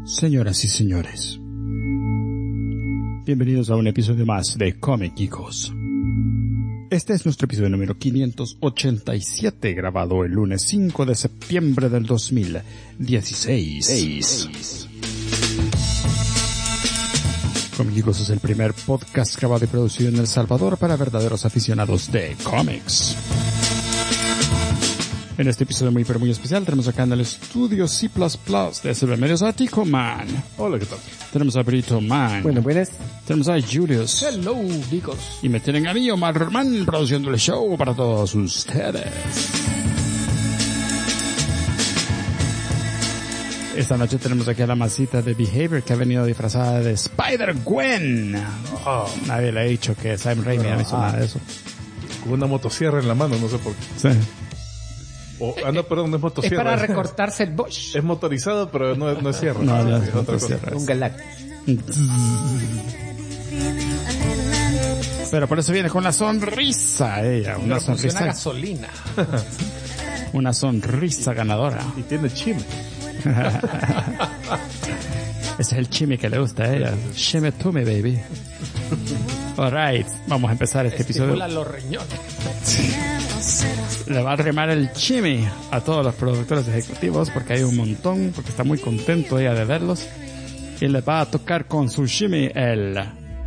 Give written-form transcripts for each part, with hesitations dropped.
Señoras y señores, bienvenidos a un episodio más de Comiquicos. Este es nuestro episodio número 587, grabado el lunes 5 de septiembre del 2016. Comiquicos es el primer podcast grabado y producido en El Salvador para verdaderos aficionados de cómics. En este episodio muy especial tenemos acá en el estudio C++ de SB Medios a Tico Man. Hola, ¿qué tal? Tenemos a Brito Man. Buenas. Tenemos a Julius. Hello, chicos. Y me tienen a mí, Omar Man, produciendo el show para todos ustedes. Esta noche tenemos aquí a la masita de Behavior que ha venido disfrazada de Spider-Gwen. Nadie le ha dicho que Sam Raimi no hizo nada de eso. Con una motosierra en la mano, no sé por qué. Sí. No es motosierra. Es para recortarse el Bosch. Es motorizado, pero no es sierra. No, es otra cosa. Un Galactus. Pero por eso viene con la sonrisa ella, una sonrisa gasolina. Una sonrisa ganadora. Y tiene chime. Ese es el chime que le gusta a ella. Shime to me, baby. Alright, vamos a empezar este episodio. Los riñones. Le va a remar el chime a todos los productores ejecutivos porque hay un montón, porque está muy contento ella de verlos. Y le va a tocar con su chime el...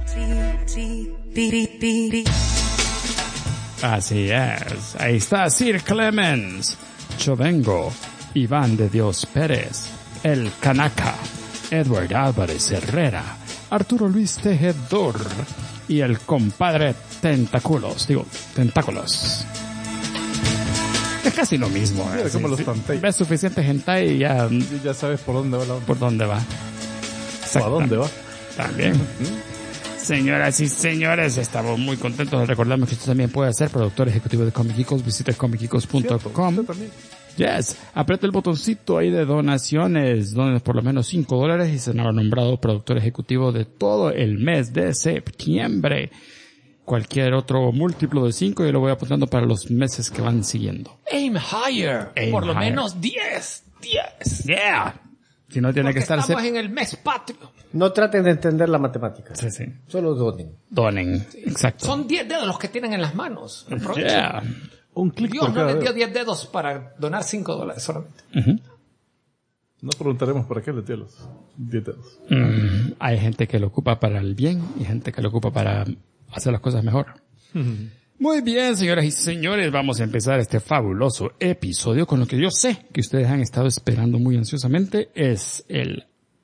Así es, ahí está Sir Clemens, Chovengo, Iván de Dios Pérez, el Kanaka, Edward Álvarez Herrera, Arturo Luis Tejedor y el compadre Tentáculos. Es casi lo mismo. Sí, como los Tantei. Ves suficiente hentai y ya sabes por dónde va la onda. por dónde va. ¿A dónde va? También. Señoras y señores, estamos muy contentos de recordarles que usted también puede ser productor ejecutivo de Comiquicos. Visite comiquicos.com. Usted también. Yes, aprieta el botoncito ahí de donaciones, donen por lo menos $5 y se han nombrado productor ejecutivo de todo el mes de septiembre. Cualquier otro múltiplo de 5 yo lo voy apuntando para los meses que van siguiendo. Aim higher. Por lo higher. menos 10. Yeah. Si no tiene que estar... Estamos en el mes patrio. No traten de entender la matemática. Sí, sí. Solo donen. Donen, exacto. Son 10 dedos los que tienen en las manos. Yeah. Un clic Dios por no cada les dio dedo. 10 dedos para donar $5 solamente. No preguntaremos para qué le dio los 10 dedos. Hay gente que lo ocupa para el bien y gente que lo ocupa para hacer las cosas mejor. Muy bien, señoras y señores, vamos a empezar este fabuloso episodio con lo que yo sé que ustedes han estado esperando muy ansiosamente. Es el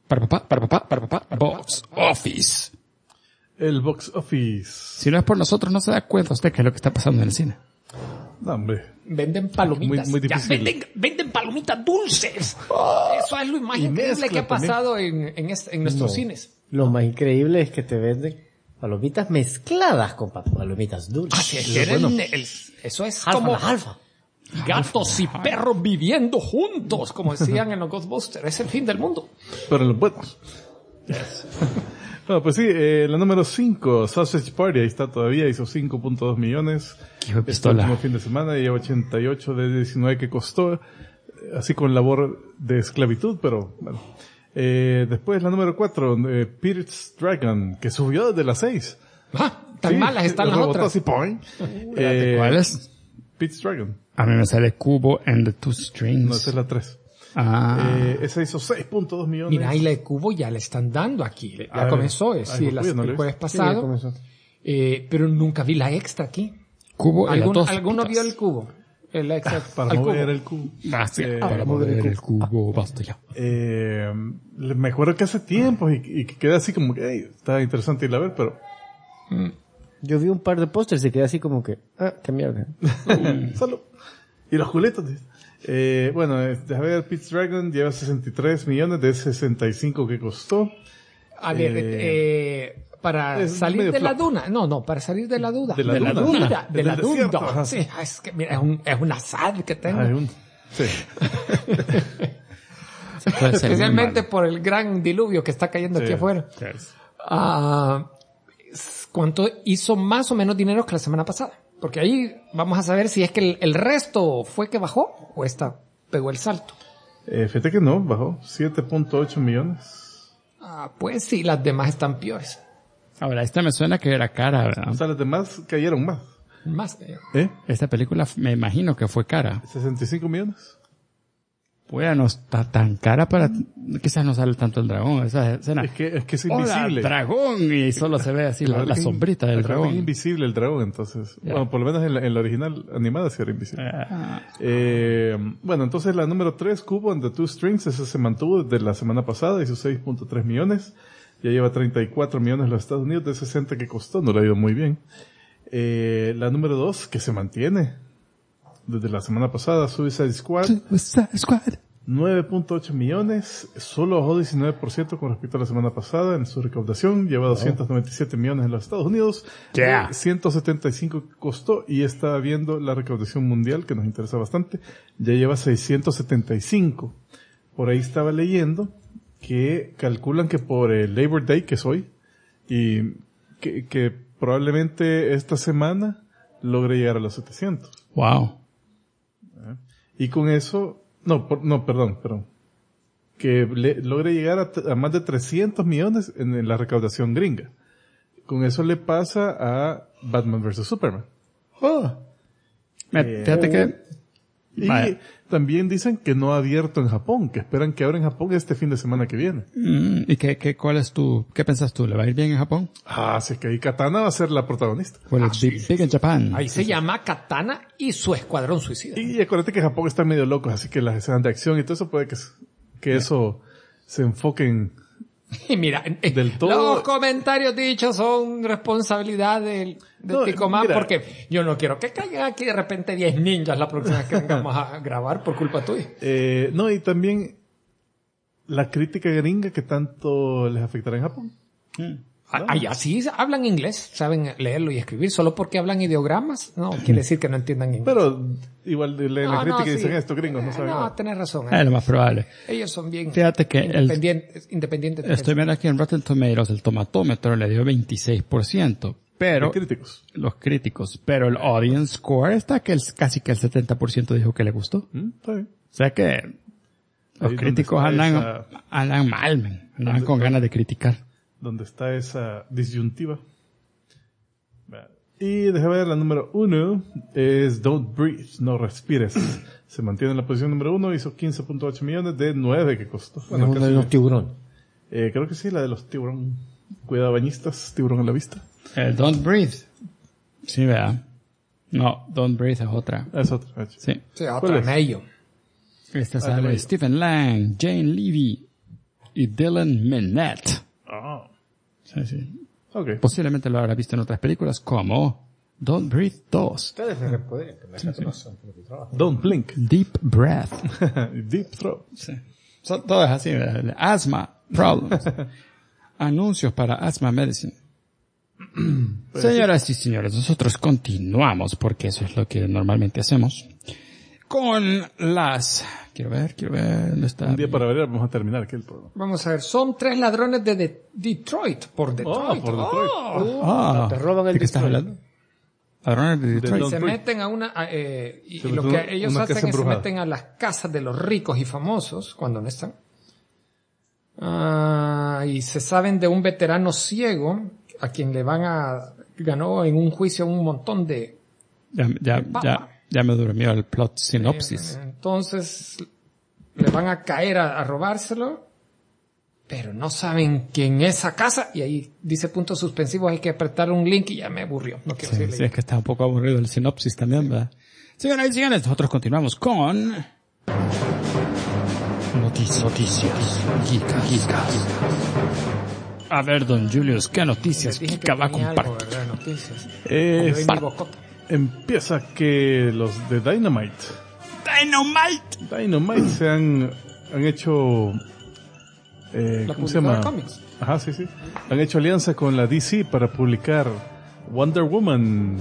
Box Office. El box office. Si no es por nosotros, no se da cuenta usted qué es lo que está pasando en el cine. No, hombre. Venden palomitas. Muy Ya, difícil. venden palomitas dulces. Eso es lo más Y increíble mezcla que ha también. pasado en nuestros cines. Lo más increíble es que te venden palomitas mezcladas con palomitas dulces. Eso es Alfa, como la alfa. gatos y perros viviendo juntos, como decían en los Ghostbusters. Es el fin del mundo. Pero los buenos. No, pues sí, la número 5, Sausage Party, ahí está todavía, hizo 5.2 millones. Hijo de Este pistola. último fin de semana, y 88 de 19 que costó, así con labor de esclavitud, pero bueno. Después la número 4, Pete's Dragon, que subió desde las 6. Tan malas están las rebotó otras. así, ¡poing! ¿Cuál es? Pete's Dragon. A mí me sale Cubo and the Two Strings. No, esa es la 3. Esa hizo 6.2 millones. Mira, y la de Cubo ya le están dando aquí. A Ya ver. comenzó, Ay, sí, pues, yo no lo el he jueves visto. Sí, ya pasado. comenzó. Pero nunca vi la extra aquí. Cubo y las dos ¿Alguno pitas. vio el Cubo? El extra. Para al mover cubo. el cubo. Gracias. Para mover el cubo, basta ya. Me acuerdo que hace tiempo y que quedé así como que hey, estaba interesante ir a ver, pero Yo vi un par de pósters y quedé así como que, qué mierda. solo. Y los culetos. Bueno, a ver, Pete's Dragon lleva 63 millones de 65 que costó. A ver, para es salir medio de la flop. duna. No, para salir de la duda. De la duna. De la Del desierto, duda. ajá. Sí, es que mira, es una sal que tengo. Sí. Puede ser Especialmente muy por el gran diluvio que está cayendo aquí Sí. afuera. Yes. ¿Cuánto hizo más o menos dinero que la semana pasada? Porque ahí vamos a saber si es que el resto fue que bajó o esta pegó el salto. Fíjate que no, bajó 7.8 millones. Ah, pues sí, las demás están peores. Ahora, esta me suena que era cara, ¿verdad? O sea, las demás cayeron más. Más que yo. Esta película me imagino que fue cara. 65 millones. Pues no está tan cara para... Quizás no sale tanto el dragón. Esa escena. Es que es ¡Hola, invisible. dragón! Y solo se ve así la sombrita del Acuérdate que es dragón. invisible el dragón, entonces. Ya. Bueno, por lo menos en la original animada sí era invisible. Bueno, entonces la número 3, Cubo and the Two Strings, esa se mantuvo desde la semana pasada, hizo 6.3 millones. Ya lleva 34 millones en los Estados Unidos, de 60 que costó, no le ha ido muy bien. La número 2, que se mantiene desde la semana pasada, Suicide Squad. 9.8 millones, solo bajó 19% con respecto a la semana pasada en su recaudación, lleva 297 millones en los Estados Unidos, 175 que costó, y está viendo la recaudación mundial, que nos interesa bastante, ya lleva 675. Por ahí estaba leyendo que calculan que por el Labor Day, que es hoy, y que probablemente esta semana logre llegar a los 700. Wow. Y con eso, perdón. Que logre llegar a más de 300 millones en la recaudación gringa. Con eso le pasa a Batman vs. Superman. Fíjate que... Y Vale. también dicen que no ha abierto en Japón, que esperan que abra en Japón este fin de semana que viene. ¿Y qué pensás tú? ¿Le va a ir bien en Japón? Si es que ahí Katana va a ser la protagonista. Well, it's big in Japan. Ahí se llama Katana y su escuadrón suicida. Y acuérdate que Japón está medio loco, así que las escenas de acción y todo eso puede que eso se enfoque en... Y mira, Del todo- los comentarios dichos son responsabilidad del Ticomán, mira. porque yo no quiero que caigan aquí de repente 10 ninjas la próxima vez que vengamos a grabar por culpa tuya. y también la crítica gringa que tanto les afectará en Japón. Allá sí hablan inglés, saben leerlo y escribir, solo porque hablan ideogramas, no quiere decir que no entiendan inglés. Pero igual leen la crítica y sí. dicen estos gringos no saben No, nada. tenés razón. Es lo más probable. Ellos son bien Fíjate que independientes. estoy viendo aquí en Rotten Tomatoes, el tomatómetro le dio 26%. Pero... Los críticos. Pero el audience score está que casi que el 70% dijo que le gustó. Está bien. O sea que los Ahí críticos donde andan está mal, man. Andan con ganas de criticar. Donde está esa disyuntiva. Y déjame ver, la número 1 es Don't Breathe, no respires. Se mantiene en la posición número 1, hizo 15.8 millones de 9 que costó. Bueno, uno de los tiburón. Creo que sí, la de los tiburón. Cuidado bañistas, tiburón en la vista. Don't Breathe. Sí, vea. No, Don't Breathe es otra. Es otra. Sí. Sí, ¿Cuál otra es? medio. Esta sale Stephen Lang, Jane Levy y Dylan Minnette. Sí. Ok. Posiblemente lo habrá visto en otras películas como Don't Breathe 2, Ustedes me pueden que me conocen por mi trabajo. Don't Blink. Deep Breath. Deep Throat. Sí. Todo es así, ¿verdad? Asthma Problems. Anuncios para Asthma Medicine. Señoras y señores, nosotros continuamos, porque eso es lo que normalmente hacemos, con las... Quiero ver, ¿dónde está? Un día para ver, vamos a terminar aquí el programa. Vamos a ver, son 3 ladrones de Detroit, por Detroit. Por Detroit. Te roban el ¿de qué estás Detroit. hablando? Ladrones de Detroit. Don't Se Breathe. meten a una, y Se lo meten que a ellos una hacen casa es se embrujada. meten a las casas de los ricos y famosos, cuando no están. Y se saben de un veterano ciego, a quien ganó en un juicio un montón de Ya me durmió el plot sinopsis. Entonces, le van a caer a robárselo, pero no saben que en esa casa, y ahí dice puntos suspensivos, hay que apretar un link y ya me aburrió. No quiero Sí, seguir sí, es que está un poco aburrido el sinopsis también, ¿verdad? Señoras y señores, nosotros continuamos con... Noticias. Geekas. A ver, don Julius, ¿qué noticias Dije que Kika va a tenía algo, compartir? ¿verdad? Noticias. Eh, Yo y mi bocota. Empieza que los de Dynamite se han hecho La ¿cómo se publicadora llama? de cómics. Ajá, sí. Han hecho alianza con la DC para publicar Wonder Woman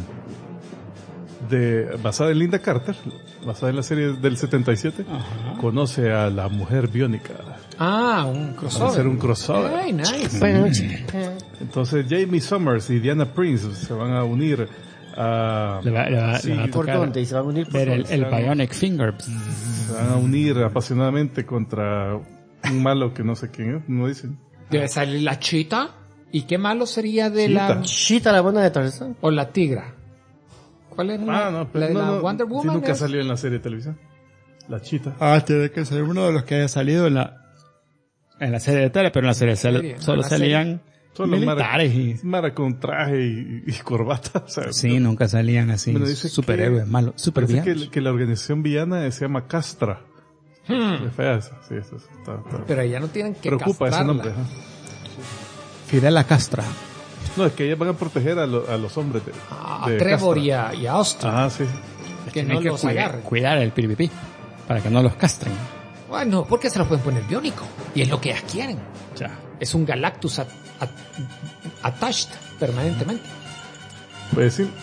basada en Linda Carter, basada en la serie del 77. Conoce a la mujer biónica. Un Va crossover. a hacer un crossover. Ay, nice. Entonces Jamie Summers y Diana Prince se van a unir Le va a ¿Por tocar dónde? ¿Y se van a unir por ver dónde? el Bionic Finger. Se van a unir apasionadamente contra un malo que no sé quién es, no dicen. Debe salir la chita. ¿Y qué malo sería de Chita. la... Chita, la buena de Tarzán. o la tigra? ¿Cuál es la, No, la pero de la no, Wonder sí, Woman? nunca es? salió en la serie de televisión. La chita. Tiene que ser uno de los que haya salido en la serie de tele, pero en la serie Serie, solo la salían Solo militares Mara con traje y corbata. O sea, Sí, nunca salían así Bueno, dice superhéroes malos, Parece supervillanos. que la organización villana se llama Castra. Es fea esa. Sí, eso está Pero ya no tienen que preocupa ese castrarla. nombre. Ajá. Fidel Castra. No, es que ellas van a proteger a los hombres A de Trevor Castra. y a Austin. Ajá, sí. que no Tienen que los agarren. cuidar el piripipí para que no los castren. Bueno, porque se los pueden poner biónico. Y es lo que ellas quieren. Ya. Es un Galactus attached permanentemente. Pues sí.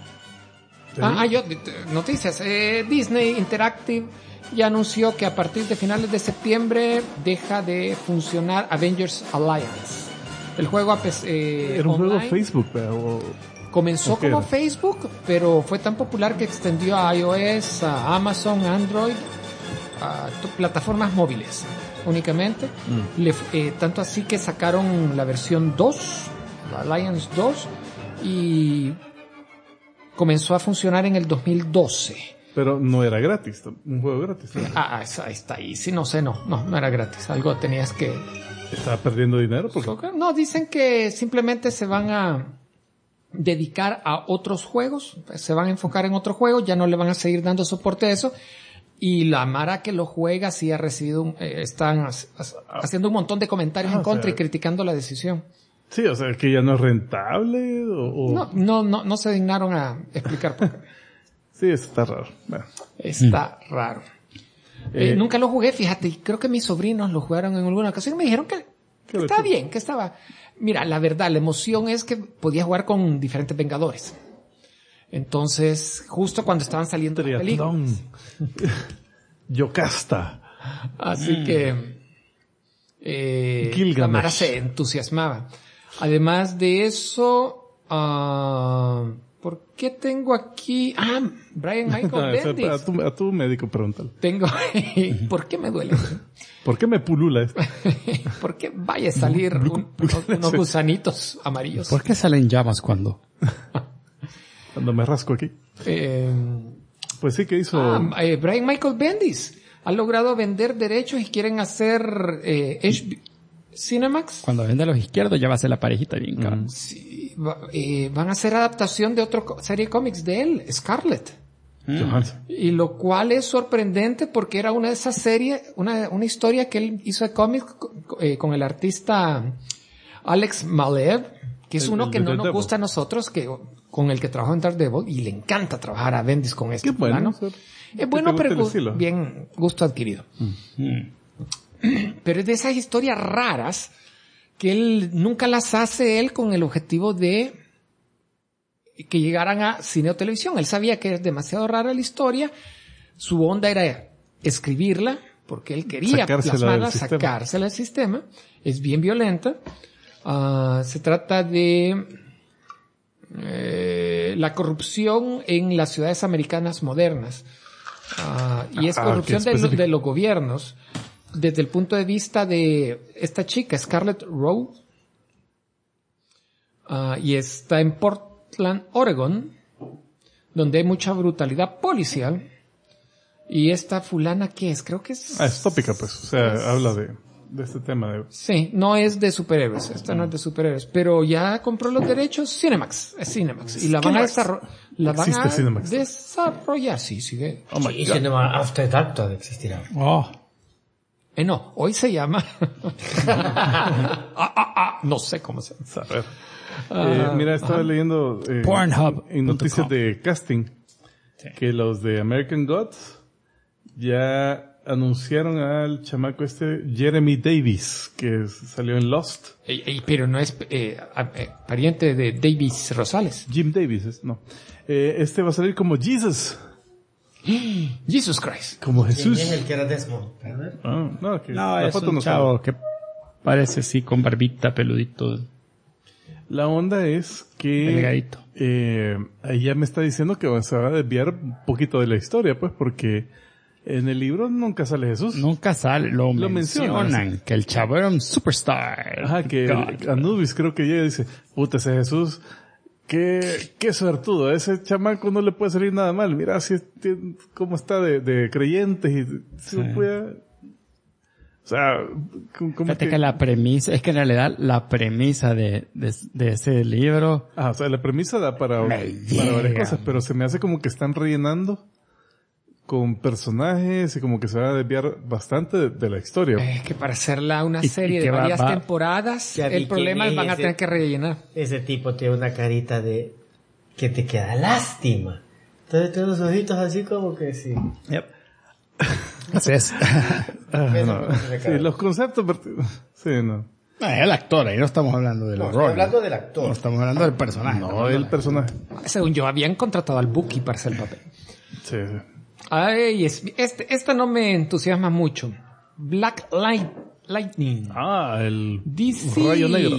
Noticias. Disney Interactive ya anunció que a partir de finales de septiembre deja de funcionar Avengers Alliance. El juego Era un juego online Facebook, pero... comenzó ¿o qué como era? Facebook, pero fue tan popular que extendió a iOS, a Amazon, Android, a plataformas móviles únicamente. Tanto así que sacaron la versión 2, la Alliance 2, y comenzó a funcionar en el 2012. Pero no era gratis, un juego gratis. ¿No? Ahí está ahí. Sí, no sé, no era gratis. Algo tenías que... Estaba perdiendo dinero porque... No, dicen que simplemente se van a dedicar a otros juegos, se van a enfocar en otro juego, ya no le van a seguir dando soporte a eso. Y la Mara que lo juega sí ha recibido, están haciendo un montón de comentarios en contra y criticando la decisión. Sí, o sea, que ya no es rentable o... No se dignaron a explicar por qué. Sí, eso está raro. Bueno. Está raro. Nunca lo jugué, fíjate, y creo que mis sobrinos lo jugaron en alguna ocasión y me dijeron que estaba bien, que estaba... Mira, la verdad, la emoción es que podía jugar con diferentes Vengadores. Entonces, justo cuando estaban saliendo las películas. Yocasta. Así que la Gilgamesh. Mara se entusiasmaba. Además de eso, ¿por qué tengo aquí? Brian Michael Bendis. A tu médico pregúntale. ¿Por qué me duele? ¿Por qué me pulula esto? ¿Por qué vaya a salir unos gusanitos amarillos? ¿Por qué salen llamas cuando? Cuando me rasco aquí. Pues sí, que hizo... Brian Michael Bendis ha logrado vender derechos y quieren hacer Cinemax. Cuando vende a los izquierdos ya va a ser la parejita bien cabrón. Sí, van a hacer adaptación de otra serie de cómics de él, Scarlet. Y lo cual es sorprendente porque era una de esas series, una historia que él hizo de cómics con el artista Alex Maleev, que es uno que no nos gusta a nosotros, con el que trabajó en Daredevil, y le encanta trabajar a Bendis con este Qué bueno. plano. Es bueno, pero bien gusto adquirido. Pero es de esas historias raras que él nunca las hace él con el objetivo de que llegaran a cine o televisión. Él sabía que es demasiado rara la historia. Su onda era escribirla porque él quería plasmarla, sacársela del sistema. Es bien violenta. Se trata de la corrupción en las ciudades americanas modernas. Y es corrupción de los gobiernos desde el punto de vista de esta chica, Scarlett Rowe. Y está en Portland, Oregon, donde hay mucha brutalidad policial. Y esta fulana, ¿qué es? Creo que es... es tópica, pues. O sea, habla de este tema. Sí, no es de superhéroes. Esta no es de superhéroes. Pero ya compró los derechos Cinemax. Es Cinemax. Y la van a desarrollar. Sí, sigue. Oh my God. Cinema After Dark todavía existirá. No, hoy se llama... no sé cómo se llama. Mira, estaba leyendo Pornhub. en noticias de casting que los de American Gods ya anunciaron al chamaco Jeremy Davis, que salió en Lost. Pero no es pariente de Davis Rosales. Jim Davis, no. Va a salir como Jesus. Jesus Christ. Como Jesús. ¿Quién es el que era Desmond? No, es un chavo que parece así con barbita, peludito. La onda es que Delgadito. ahí ya me está diciendo que se va a desviar un poquito de la historia, pues, porque en el libro nunca sale Jesús. Nunca sale, lo mencionan, que el chavo era un superstar. Ajá, que Anubis creo que llega y dice, puta, ese Jesús, qué suertudo, a ese chamaco no le puede salir nada mal, mira cómo está de creyentes y Sí. o sea, ¿cómo Fíjate que la premisa, es que en realidad la premisa de ese libro, o sea, la premisa da para varias llega. cosas, pero se me hace como que están rellenando con personajes y como que se va a desviar bastante de la historia. Es que para hacerla una Y serie que de va- varias va- temporadas, Ya vi el problema quién es van a es tener que rellenar. Ese tipo tiene una carita de que te queda lástima. Entonces tiene los ojitos así como que sí. así es. No. Sí, los conceptos, sí, no. No, es el actor, ahí no estamos hablando del No, horror. estoy hablando del No actor. estamos hablando del personaje. No, el personaje. Según yo, habían contratado al Bucky para hacer el papel. Sí, sí. Ay, esta no me entusiasma mucho. Black Lightning. El DC rayo negro.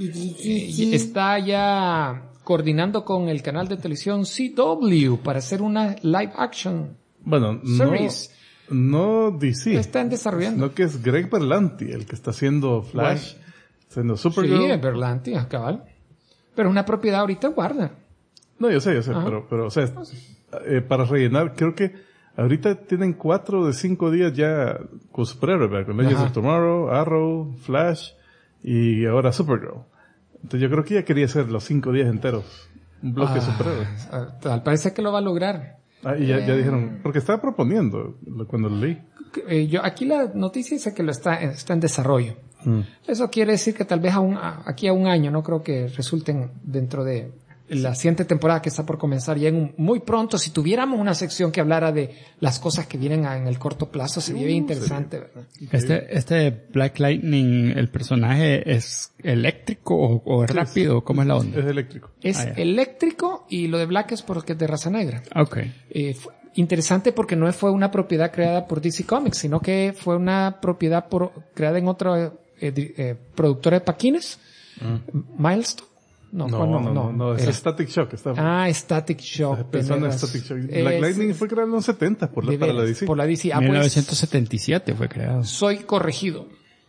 Está ya coordinando con el canal de televisión CW para hacer una live action Bueno, series. no DC. Están desarrollando. No, que es Greg Berlanti el que está haciendo Flash, haciendo Sí, Supergirl. es Berlanti, cabal. Pero es una propiedad ahorita Warner. No, yo sé, Ajá. pero, o sea, para rellenar, creo que ahorita tienen 4 de 5 días ya con superhéroes, ¿verdad? Con Legends Ajá. of Tomorrow, Arrow, Flash y ahora Supergirl. Entonces yo creo que ya quería hacer los 5 días enteros. Un bloque de superhéroes. Tal parece que lo va a lograr. Y ya dijeron, porque estaba proponiendo cuando lo leí. Aquí la noticia dice que está en desarrollo. Eso quiere decir que tal vez aquí a un año, no creo que resulten dentro de la siguiente temporada que está por comenzar ya muy pronto. Si tuviéramos una sección que hablara de las cosas que vienen en el corto plazo, sería bien interesante, ¿verdad? Este Black Lightning, el personaje es eléctrico o es rápido, ¿cómo es la onda? Es eléctrico. Es ya. eléctrico y lo de Black es porque es de raza negra. Okay. Interesante porque no fue una propiedad creada por DC Comics, sino que fue una propiedad creada en otra productora de paquines, Milestone. No, es Era- Static Shock. Está Static Shock. pensando en veneras. Static Shock. Black Lightning fue creado en los 70 de para la veras, DC. por la DC. Pues, 1977 fue creado. soy corregido.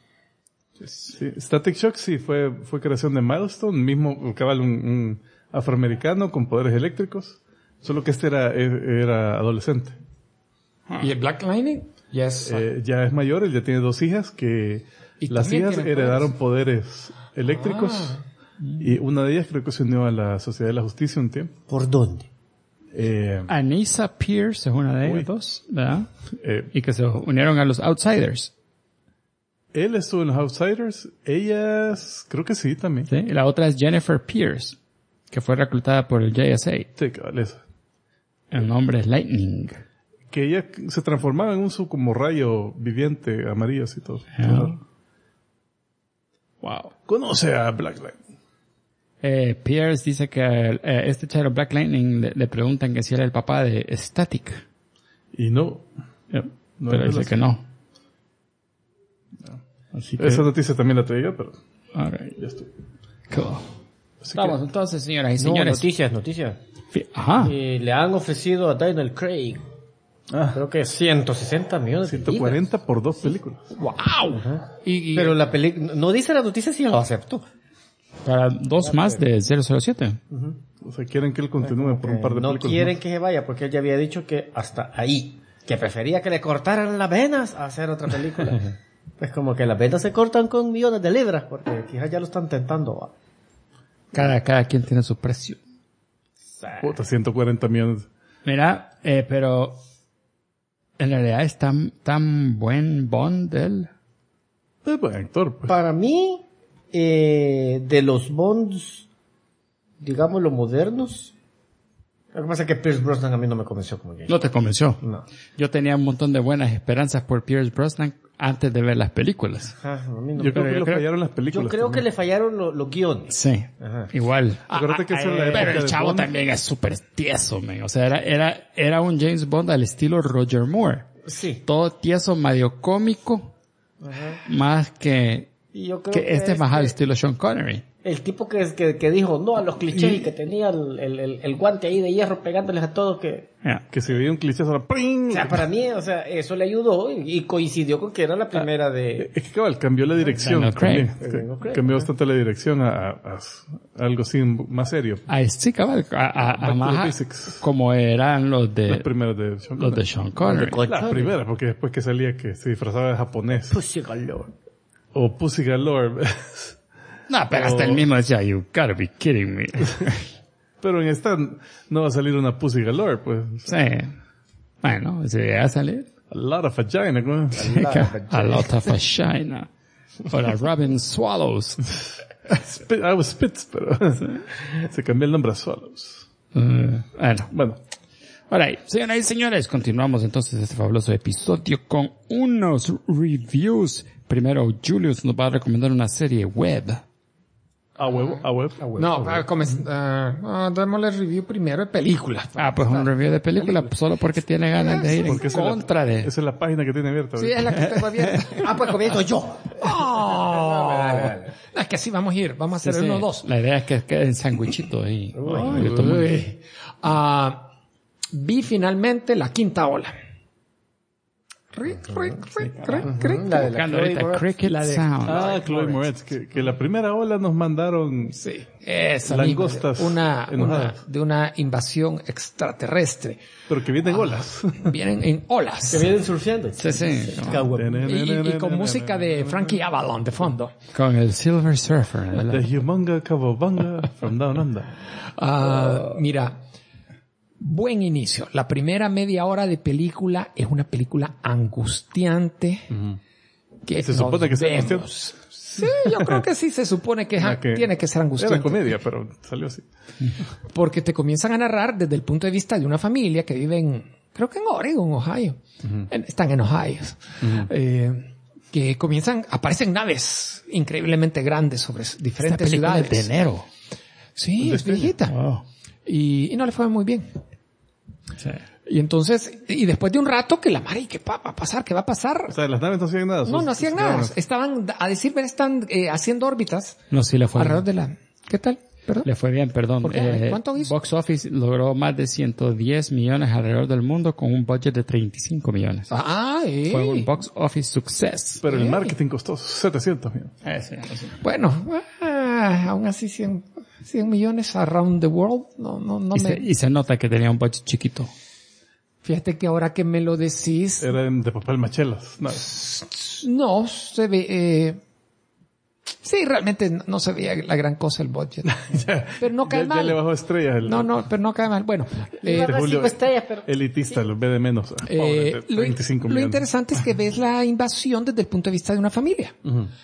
Sí, Static Shock sí fue creación de Milestone, mismo cabal un afroamericano con poderes eléctricos, solo que este era adolescente. Y el Black Lightning, yes. Ya es mayor, él ya tiene 2 hijas que Y las también hijas tiene heredaron poderes eléctricos y una de ellas creo que se unió a la Sociedad de la Justicia un tiempo. ¿Por dónde? Anissa Pierce es una de ellas dos, ¿verdad? Eh, Y que se unieron a los Outsiders. Él estuvo en los Outsiders, ellas creo que sí también. ¿Sí? Y la otra es Jennifer Pierce, que fue reclutada por el JSA. Sí, cabal, esa. El nombre es Lightning. Que ella se transformaba en un como rayo viviente, amarillo así todo. Ah. Wow. Conoce a Black Lightning. Pierce dice que este chero Black Lightning le preguntan que si era el papá de Static. Y no. No pero es dice así. que no. Así que, Esa noticia también la traía, pero alright, ya estoy. cool. Así Vamos entonces, señoras y No, señores. noticias. Ajá. Le han ofrecido a Daniel Craig, creo que 160 millones de 140 por 2 películas. ¡Wow! Y Pero la película, no dice la noticia si lo aceptó. Para 2 más de 007. O sea, quieren que él continúe por un par de No películas. quieren que se vaya porque él ya había dicho que hasta ahí. Que prefería que le cortaran las venas a hacer otra película. Pues como que las venas se cortan con millones de libras porque quizás ya lo están tentando. ¿Va? Cada quien tiene su precio. Puta, 140 millones. Mira, pero en realidad es tan buen Bond él. Es buen actor, pues. Para mí, de los Bonds, digamos los modernos, lo que pasa es que Pierce Brosnan a mí no me convenció como James. No te convenció. No. Yo tenía un montón de buenas esperanzas por Pierce Brosnan antes de ver las películas. Ajá, a mí no Yo me- creo que yo le creo- fallaron las películas. Yo creo que le fallaron los guiones. Sí, Ajá. igual. Acuérdate que esa es la época Pero el de chavo Bond. también es súper tieso, man. O sea, era un James Bond al estilo Roger Moore. Sí. Todo tieso, medio cómico, más que Y yo creo este es más al estilo Sean Connery. El tipo que dijo no a los clichés y que tenía el guante ahí de hierro pegándoles a todos que... Que se veía un cliché solo. ¡Pring! O sea, para mí, eso le ayudó y coincidió con que era la primera de... Es que cabal, cambió la dirección también. Cambió bastante la dirección a algo así más serio. Sí, cabal, a más como eran los de... Las primeras de Sean Connery. Los de Sean Connery. Las primeras, porque después que salía que se disfrazaba de japonés. Pussy Galore. O Pussy Galore. No, pero hasta el mismo decía, you gotta be kidding me. Pero en esta no va a salir una Pussy Galore, pues. Sí. Bueno, si va a salir. A lot of vagina, ¿no? A lot of vagina. O la Robin Swallows. I was Spitz, pero se cambió el nombre a Swallows. Bueno. Alright, señoras y señores, continuamos entonces este fabuloso episodio con unos reviews. Primero, Julius nos va a recomendar una serie web. ¿A web? No, démosle review primero de películas. Pues un review de película, solo porque tiene ganas de ir en contra de... Esa es la página que tiene abierta. Sí, es la que tengo abierta. Pues comienzo yo. Dale. Es que así vamos a ir, vamos a hacer uno o dos. La idea es que quede en sandwichito ahí. Vi finalmente La Quinta Ola. Cricket Sound. Chloe Moretz, que la primera ola nos mandaron esa langostas de una invasión extraterrestre. Pero que vienen olas. Vienen en olas. Que vienen surfeando. Sí. Y con música de Frankie Avalon de fondo. Con el Silver Surfer. The Humonga Cowabunga from Down Under. Mira, buen inicio. La primera media hora de película es una película angustiante. Que se supone que es angustiante. Sí, yo creo que sí se supone que tiene que ser angustiante. Era comedia, pero salió así. Porque te comienzan a narrar desde el punto de vista de una familia que vive creo que en Oregon, Ohio. Están en Ohio. Que aparecen naves increíblemente grandes sobre diferentes ciudades. De enero. Sí, es viejita. Wow. Y no le fue muy bien. Sí. Y entonces, y después de un rato que la madre, ¿qué va a pasar? ¿Qué va a pasar? O sea, las naves no hacían nada. No hacían nada. Estaban, a decir ver, están haciendo órbitas. No, sí le fue alrededor bien. de la... ¿Qué tal? ¿Perdón? Le fue bien, perdón. ¿Por qué? ¿Cuánto hizo? Box Office logró más de 110 millones alrededor del mundo con un budget de 35 millones. Fue un Box Office success. Pero el marketing costó 700 millones. Sí. Bueno, aún así 100 millones around the world. Y se nota que tenía un budget chiquito. Fíjate que ahora que me lo decís... Era de papel machelas. No, se ve... sí, realmente no se veía la gran cosa el budget. Pero no cae mal. Ya le bajó estrellas. No, pero no cae mal. Bueno. Julio, 5 estrellas, pero... elitista, lo ve de menos. Pobre, 25 lo interesante es que ves la invasión desde el punto de vista de una familia.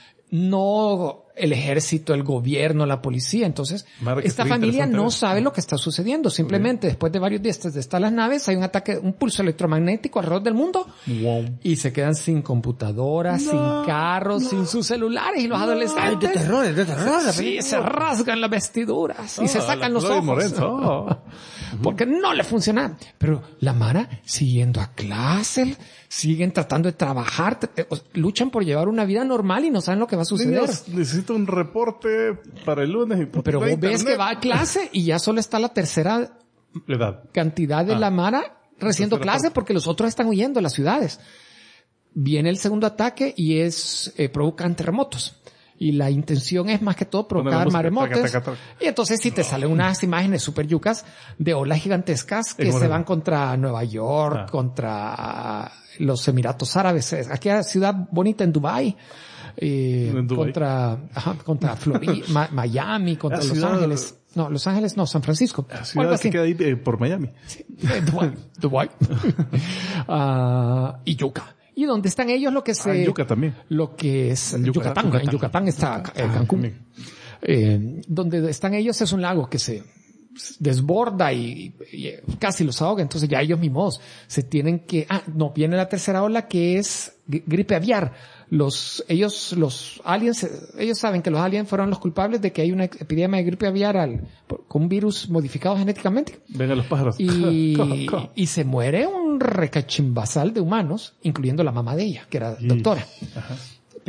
No el ejército, el gobierno, la policía. Entonces, esta familia no sabe lo que está sucediendo. Simplemente, después de varios días desde estar las naves, hay un ataque, un pulso electromagnético alrededor del mundo. Y se quedan sin computadoras, sin carros, sin sus celulares. Y los adolescentes... de terror. Sí, se rasgan las vestiduras y se sacan los ojos. Porque no le funciona. Pero la Mara, siguiendo a clase, siguen tratando de trabajar, luchan por llevar una vida normal y no saben lo que va a suceder. Necesito un reporte para el lunes. Pero vos ves que va a clase y ya solo está la tercera cantidad de la Mara recibiendo clase porque los otros están huyendo de las ciudades. Viene el segundo ataque y provocan terremotos. Y la intención es más que todo provocar maremotos. Y entonces si te salen unas imágenes super yucas de olas gigantescas que se van contra Nueva York, contra los Emiratos Árabes, aquella ciudad bonita en Dubái, contra Florida, Miami, contra Los Ángeles. No, Los Ángeles no, San Francisco. La ciudad que queda ahí por Miami. Sí, Dubái. Y Yuca. Y donde están ellos en Yuca también. Lo que es en Yucatán está Cancún. Donde están ellos es un lago que se desborda y casi los ahoga. Entonces ya ellos mismos se tienen que... viene la tercera ola que es gripe aviar. Los aliens, ellos saben que los aliens fueron los culpables de que hay una epidemia de gripe aviar con un virus modificado genéticamente. Ven a los pájaros. Y se muere un recachimbasal de humanos, incluyendo la mamá de ella, que era doctora.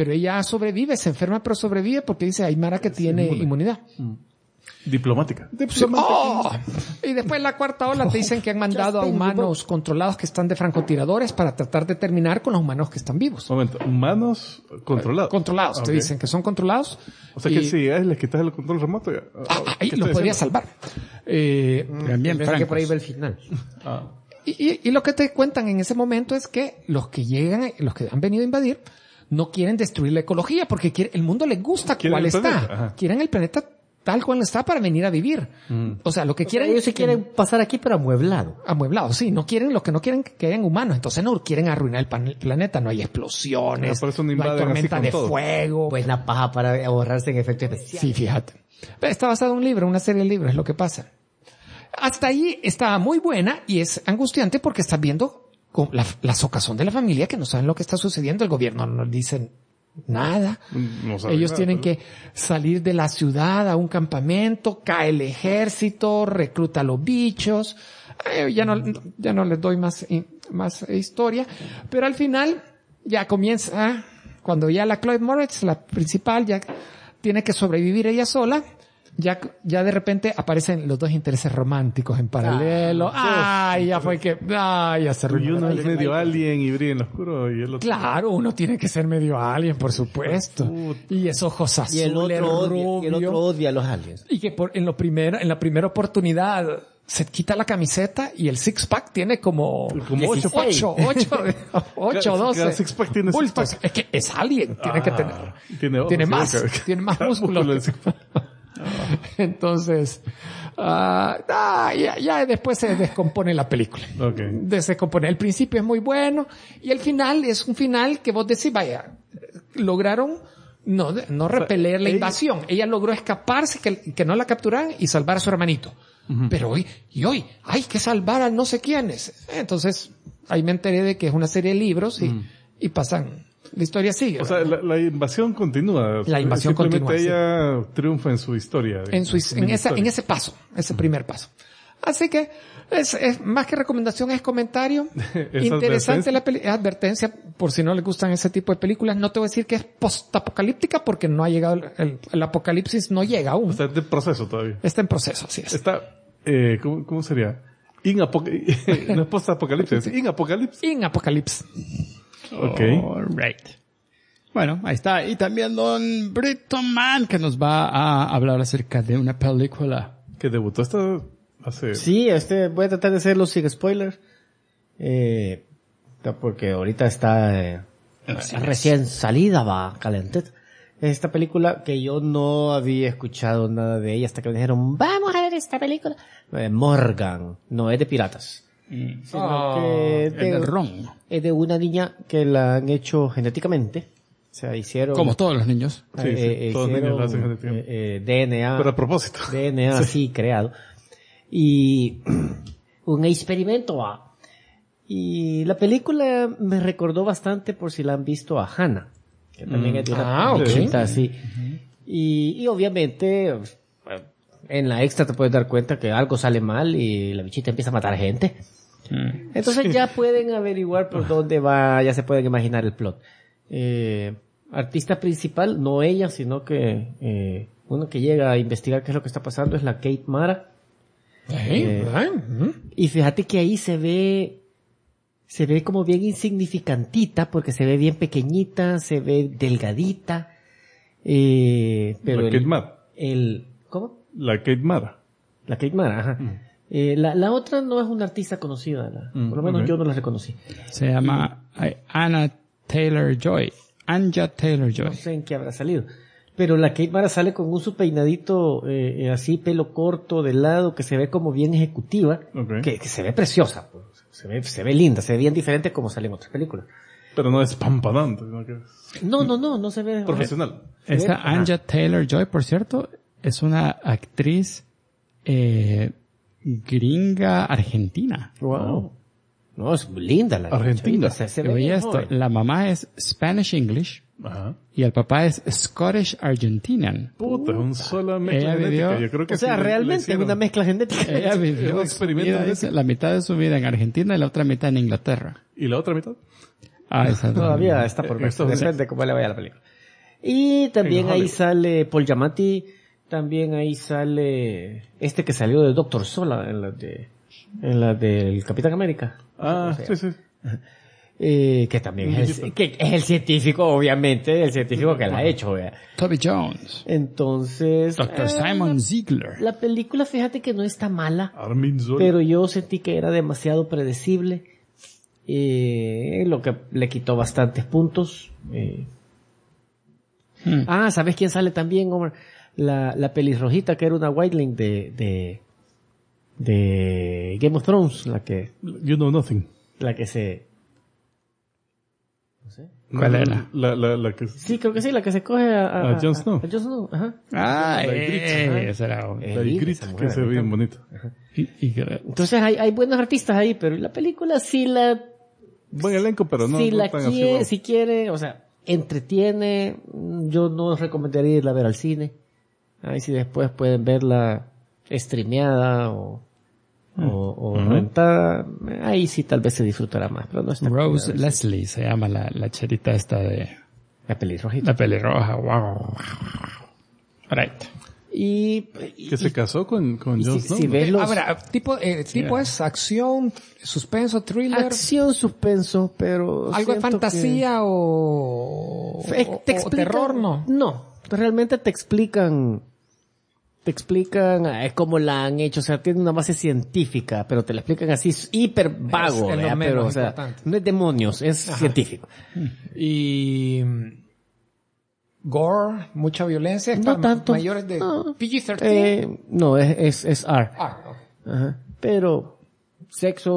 pero ella sobrevive, se enferma pero sobrevive porque dice hay mara que tiene inmunidad. Diplomática. ¡Oh! Y después la cuarta ola te dicen que han mandado a humanos controlados que están de francotiradores para tratar de terminar con los humanos que están vivos. Momento, humanos controlados. Controlados, te dicen que son controlados. O sea que si les quitas el control remoto, ya, ahí los podría salvar. También que por ahí va el final. Y lo que te cuentan en ese momento es que los que han venido a invadir, no quieren destruir la ecología porque el mundo les gusta cuál está. Quieren el planeta tal cual está para venir a vivir. O sea, lo que quieren... ellos sí quieren pasar aquí, pero amueblado. Amueblado, sí. Lo que no quieren que hayan humanos. Entonces no quieren arruinar el planeta. No hay explosiones. Por eso no hay tormenta de fuego. Buena paja para ahorrarse en efectos especiales. Sí, fíjate. Está basado en un libro, una serie de libros, es lo que pasa. Hasta ahí está muy buena y es angustiante porque estás viendo la socazón de la familia que no saben lo que está sucediendo. El gobierno no nos dice nada. Ellos tienen que salir de la ciudad a un campamento, cae el ejército, recluta a los bichos. Ya no les doy más historia. Pero al final ya comienza, cuando ya la Chloe Moretz, la principal, ya tiene que sobrevivir ella sola. Ya de repente aparecen los dos intereses románticos en paralelo. Ya se Y uno arruinó. es medio alien y brilla en lo oscuro y el otro... Claro, uno tiene que ser medio alien, por supuesto. Y esos ojos azules, Y el otro odia a los aliens. Y que en la primera oportunidad se quita la camiseta y el six-pack tiene como 8, 12. Cada six-pack tiene bultos. six-pack. Es que es alien, tiene que tener. Tiene Tiene más músculo. Entonces, ya después se descompone la película. Se compone. El principio es muy bueno y el final es un final que vos decís, vaya, lograron no repeler la invasión. Ella logró escaparse, que no la capturaran y salvar a su hermanito. Pero hoy hay que salvar a no sé quiénes. Entonces, ahí me enteré de que es una serie de libros y pasan. La historia sigue. O sea, la invasión continúa. La invasión continúa. Ella triunfa en su historia. En ese paso, ese primer paso. Así que es más que recomendación, es comentario. Interesante la película. Advertencia, por si no les gustan ese tipo de películas. No te voy a decir que es post-apocalíptica porque no ha llegado, el apocalipsis no llega aún. O sea, está en proceso todavía. Está en proceso, así es. Está, ¿cómo sería? No es post-apocalipsis, es in-apocalipsis. In-apocalipsis. Okay. All right. Bueno, ahí está. Y también Don Brito Man, que nos va a hablar acerca de una película que debutó hace... Sí, voy a tratar de hacerlo sin spoilers. Porque ahorita está recién salida, va calentita. Esta película que yo no había escuchado nada de ella hasta que me dijeron, vamos a ver esta película. Morgan, no es de piratas. Sino que es de una niña que la han hecho genéticamente. O sea, hicieron... Como todos los niños. Sí, todos los niños lo hacen genéticamente. DNA. Pero a propósito. DNA así creado. Y un experimento va. Y la película me recordó bastante, por si la han visto, a Hannah. Que también es de una película así. Y obviamente... en la extra te puedes dar cuenta que algo sale mal y la bichita empieza a matar gente. Entonces ya pueden averiguar por dónde va, ya se pueden imaginar el plot. Artista principal, no ella, sino que uno que llega a investigar qué es lo que está pasando es la Kate Mara. Y fíjate que ahí se ve como bien insignificantita porque se ve bien pequeñita, se ve delgadita. Pero la Kate Mara. ¿Cómo? La Kate Mara. La Kate Mara, ajá. La otra no es una artista conocida, por lo menos yo no la reconocí. Se llama Anya Taylor-Joy. No sé en qué habrá salido. Pero la Kate Mara sale con su peinadito así, pelo corto, de lado, que se ve como bien ejecutiva, que se ve preciosa, pues. se ve linda, se ve bien diferente como sale en otras películas. Pero no es pampadante, ¿no? No se ve... Profesional. Esta Anya Taylor-Joy, por cierto, es una actriz gringa argentina. Wow. No, es linda la argentina. Se ve Oye esto, la mamá es Spanish English. Ajá. Y el papá es Scottish Argentinian. Puta, es un solo mezcla genética. Yo creo que realmente es una mezcla genética. Ella vivió un experimento la mitad de su vida en Argentina y la otra mitad en Inglaterra. ¿Y la otra mitad? Esa Todavía está por ver, depende de cómo le vaya a la película. Y también ahí sale Paul Giamatti, también ahí sale este que salió de Doctor Sola en la del Capitán América. Sí. Que también es el científico, obviamente, el científico que la ha hecho. Toby Jones. Entonces... Dr. Simon Ziegler. La película, fíjate que no está mala, Armin Zola. pero yo sentí que era demasiado predecible, lo que le quitó bastantes puntos. ¿Sabes quién sale también, Omar? La pelirrojita que era una Wildling de Game of Thrones, la que se... No sé. ¿Cuál era? La que... Sí, creo que sí, la que se coge a Jon Snow. a Jon Snow, ajá. Esa era. La Ygritte, que se ve bien bonita. Entonces hay buenos artistas ahí, pero la película sí la... Buen elenco, pero no, si no la tan quiere, así. si quiere, o sea, entretiene, yo no recomendaría irla a ver al cine. Ahí si después pueden verla streameada o rentada, ahí sí tal vez se disfrutará más, pero no está. Rose Leslie se llama la cherita esta de... La pelirrojita. La pelirroja, wow. Right. Que se casó con Jon Snow. Si ves los... A ver, tipo es acción, suspenso, thriller. Acción, suspenso, pero... Algo de fantasía o terror, ¿no? No, realmente te explican cómo la han hecho, o sea, tiene una base científica, pero te la explican así hiper vago, Es lo ¿verdad? menos Pero, o sea, importante. no es demonios, es científico. Y gore, mucha violencia, No tanto. mayores de No. PG-13. No, es R. Ok. Ajá. Pero sexo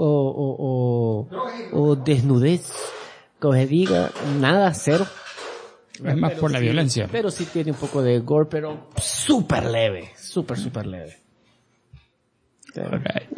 o desnudez, como se diga, nada, cero. Es más por la violencia. Pero sí tiene un poco de gore, pero súper leve, súper leve. Alright.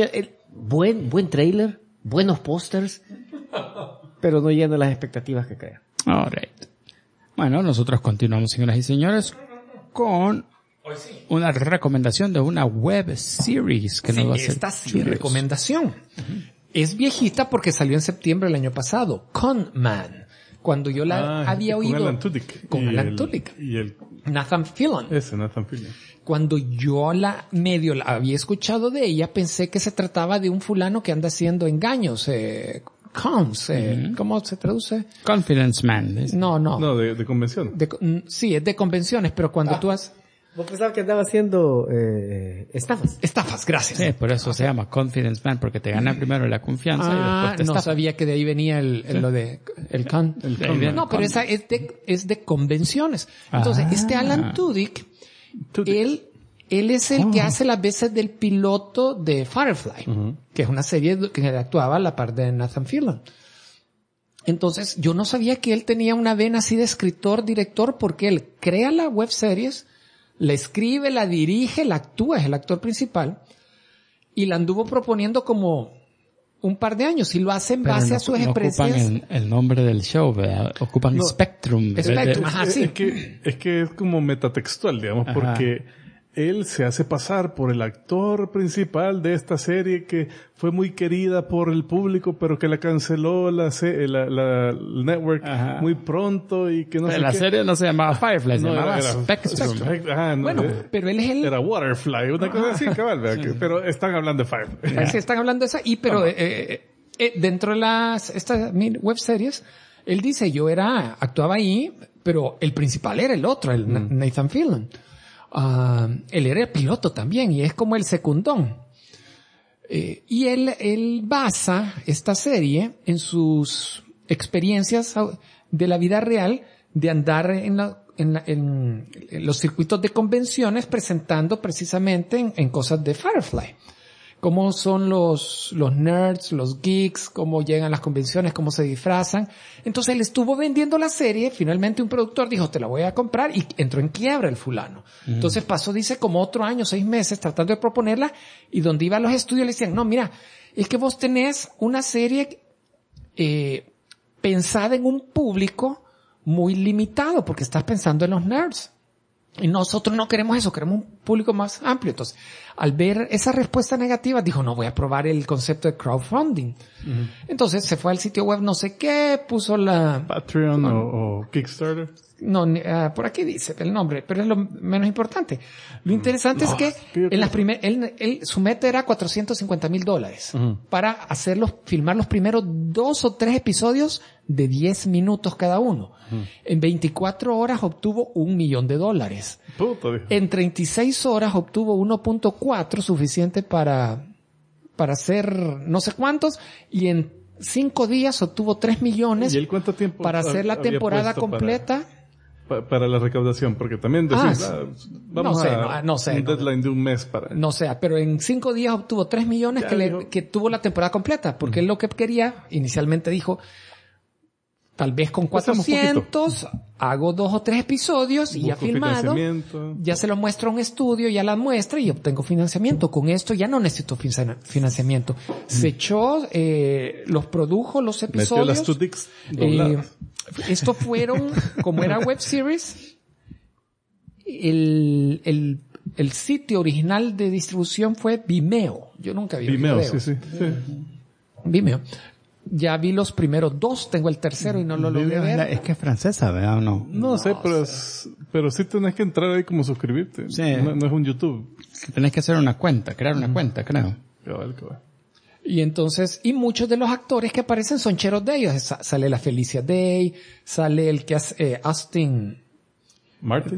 Buen trailer, buenos pósters, pero no llena las expectativas que crea. Alright. Bueno, nosotros continuamos, señoras y señores, con una recomendación de una web series que nos va a hacer Esta sí chulos. recomendación. Es viejita porque salió en septiembre del año pasado. Con Man. Cuando yo la había con oído. Alan Tudyk. Con Alan Tudyk. Y el... Nathan Fillion. Nathan Fillion. Cuando yo la había escuchado de ella, pensé que se trataba de un fulano que anda haciendo engaños, cons, ¿cómo se traduce? Confidence Man. No. No, de convención. Sí, es de convenciones, pero cuando tú has... ¿Vos pensabas que andaba haciendo estafas? Estafas, gracias. Sí, por eso se llama Confidence Man, porque te gana primero la confianza y después te no estafa. sabía que de ahí venía lo de el con. De ahí viene No, pero con. esa es de convenciones. Entonces, este Alan Tudyk, él es el que hace las veces del piloto de Firefly, que es una serie que actuaba a la par de Nathan Fillion. Entonces, yo no sabía que él tenía una vena así de escritor, director, porque él crea la web series, la escribe, la dirige, la actúa, es el actor principal, y la anduvo proponiendo como un par de años, y lo hace en Pero base no, a sus no expresiones. ocupan el nombre del show, ¿verdad? Ocupan Spectrum. Spectrum, ajá, sí. Es que es como metatextual, digamos, porque él se hace pasar por el actor principal de esta serie que fue muy querida por el público, pero que la canceló la network muy pronto y que no sé la qué. serie no se llamaba Firefly, se llamaba era Spectrum. Bueno, pero él es el... Era Waterfly, una cosa así, cabal, ¿verdad? Pero están hablando de Firefly. Sí, están hablando de esa, pero dentro de estas web series, él dice, actuaba ahí, pero el principal era el otro, el Nathan Fillion. Él era el piloto también, y es como el secundón. Y él basa esta serie en sus experiencias de la vida real de andar en los circuitos de convenciones presentando precisamente en cosas de Firefly. Cómo son los nerds, los geeks, cómo llegan a las convenciones, cómo se disfrazan. Entonces él estuvo vendiendo la serie, finalmente un productor dijo, te la voy a comprar, y entró en quiebra el fulano. Entonces pasó, dice, como otro año, 6 meses, tratando de proponerla, y donde iba a los estudios le decían, no, mira, es que vos tenés una serie pensada en un público muy limitado, porque estás pensando en los nerds. Y nosotros no queremos eso, queremos un público más amplio. Entonces, al ver esa respuesta negativa, dijo, no, voy a probar el concepto de crowdfunding. Uh-huh. Entonces, se fue al sitio web no sé qué, puso la... Patreon o Kickstarter. No, por aquí dice el nombre, pero es lo menos importante. Lo interesante es que en las su meta era $450,000 uh-huh. para filmar los primeros 2 o 3 episodios de 10 minutos cada uno. Uh-huh. En 24 horas obtuvo $1 millón. En 36 horas obtuvo 1.4, suficiente para hacer no sé cuántos, y en 5 días obtuvo 3 millones. ¿Y él cuánto tiempo para hacer la temporada completa? Para la recaudación, porque también decís, vamos no sé, un deadline de un mes para... No sé, pero en 5 días obtuvo 3 millones que tuvo la temporada completa, porque él lo que quería, inicialmente dijo, tal vez con 400 hago 2 o 3 episodios y ya filmado, ya se lo muestro a un estudio, ya la muestra y obtengo financiamiento. Con esto ya no necesito financiamiento. Se echó, los produjo, los episodios. Metió las 2 dicks dobladas. Esto fueron, como era web series, el sitio original de distribución fue Vimeo. Yo nunca vi Vimeo. Sí. Vimeo. Ya vi los primeros 2, tengo el tercero y no lo logré ver. Es que es francesa, ¿verdad o no? No sé, pero sí tenés que entrar ahí como suscribirte. Sí. No es un YouTube. Tenés que hacer una cuenta, crear una cuenta, creo. Cabal. Y entonces, y muchos de los actores que aparecen son cheros de ellos. Sale la Felicia Day, sale el que hace Austin Martin.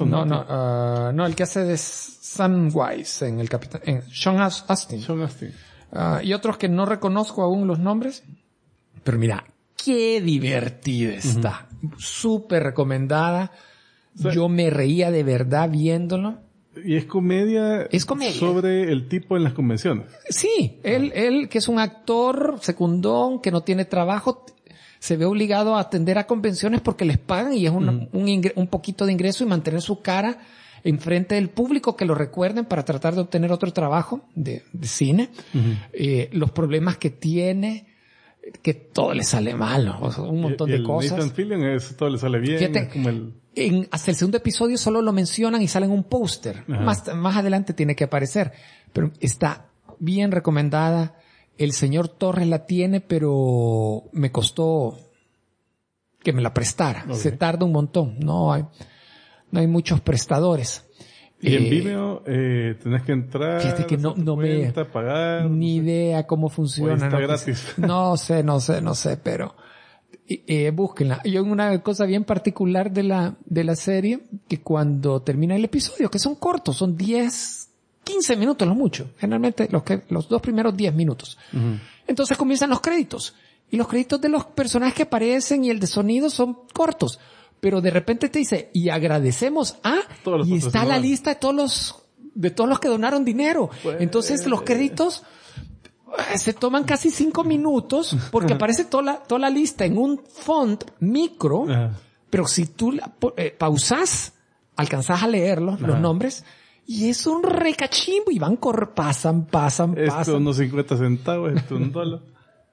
No, el que hace de Samwise en el Capitán, Sean Austin. Y otros que no reconozco aún los nombres. Pero mira, qué divertida está. Uh-huh. Súper recomendada. O sea, yo me reía de verdad viéndolo. Y es comedia sobre el tipo en las convenciones. Sí, él que es un actor secundón, que no tiene trabajo, se ve obligado a atender a convenciones porque les pagan y es un poquito de ingreso y mantener su cara enfrente del público que lo recuerden para tratar de obtener otro trabajo de cine. Uh-huh. Los problemas que tiene, que todo le sale mal, o sea, un montón de cosas. Nathan Fillion, todo le sale bien. Fíjate, es como hasta el segundo episodio solo lo mencionan y sale en un póster. Más adelante tiene que aparecer. Pero está bien recomendada. El señor Torres la tiene, pero me costó que me la prestara. Okay. Se tarda un montón. No hay muchos prestadores. Y en Vimeo tenés que entrar, fíjate que no cuenta, pagar, ni idea cómo funciona. Está gratis. No sé, pero búsquenla. Yo una cosa bien particular de la serie, que cuando termina el episodio, que son cortos, son 10, 15 minutos lo mucho. Generalmente los 2 primeros 10 minutos. Uh-huh. Entonces comienzan los créditos. Y los créditos de los personajes que aparecen y el de sonido son cortos. Pero de repente te dice, y agradecemos y está la lista de todos los que donaron dinero. Pues... Entonces los créditos se toman casi 5 minutos porque aparece toda la lista en un font micro, pero si tú pausas, alcanzas a leerlos, los nombres, y es un recachimbo y van pasan. Esto unos 50 centavos, esto $1.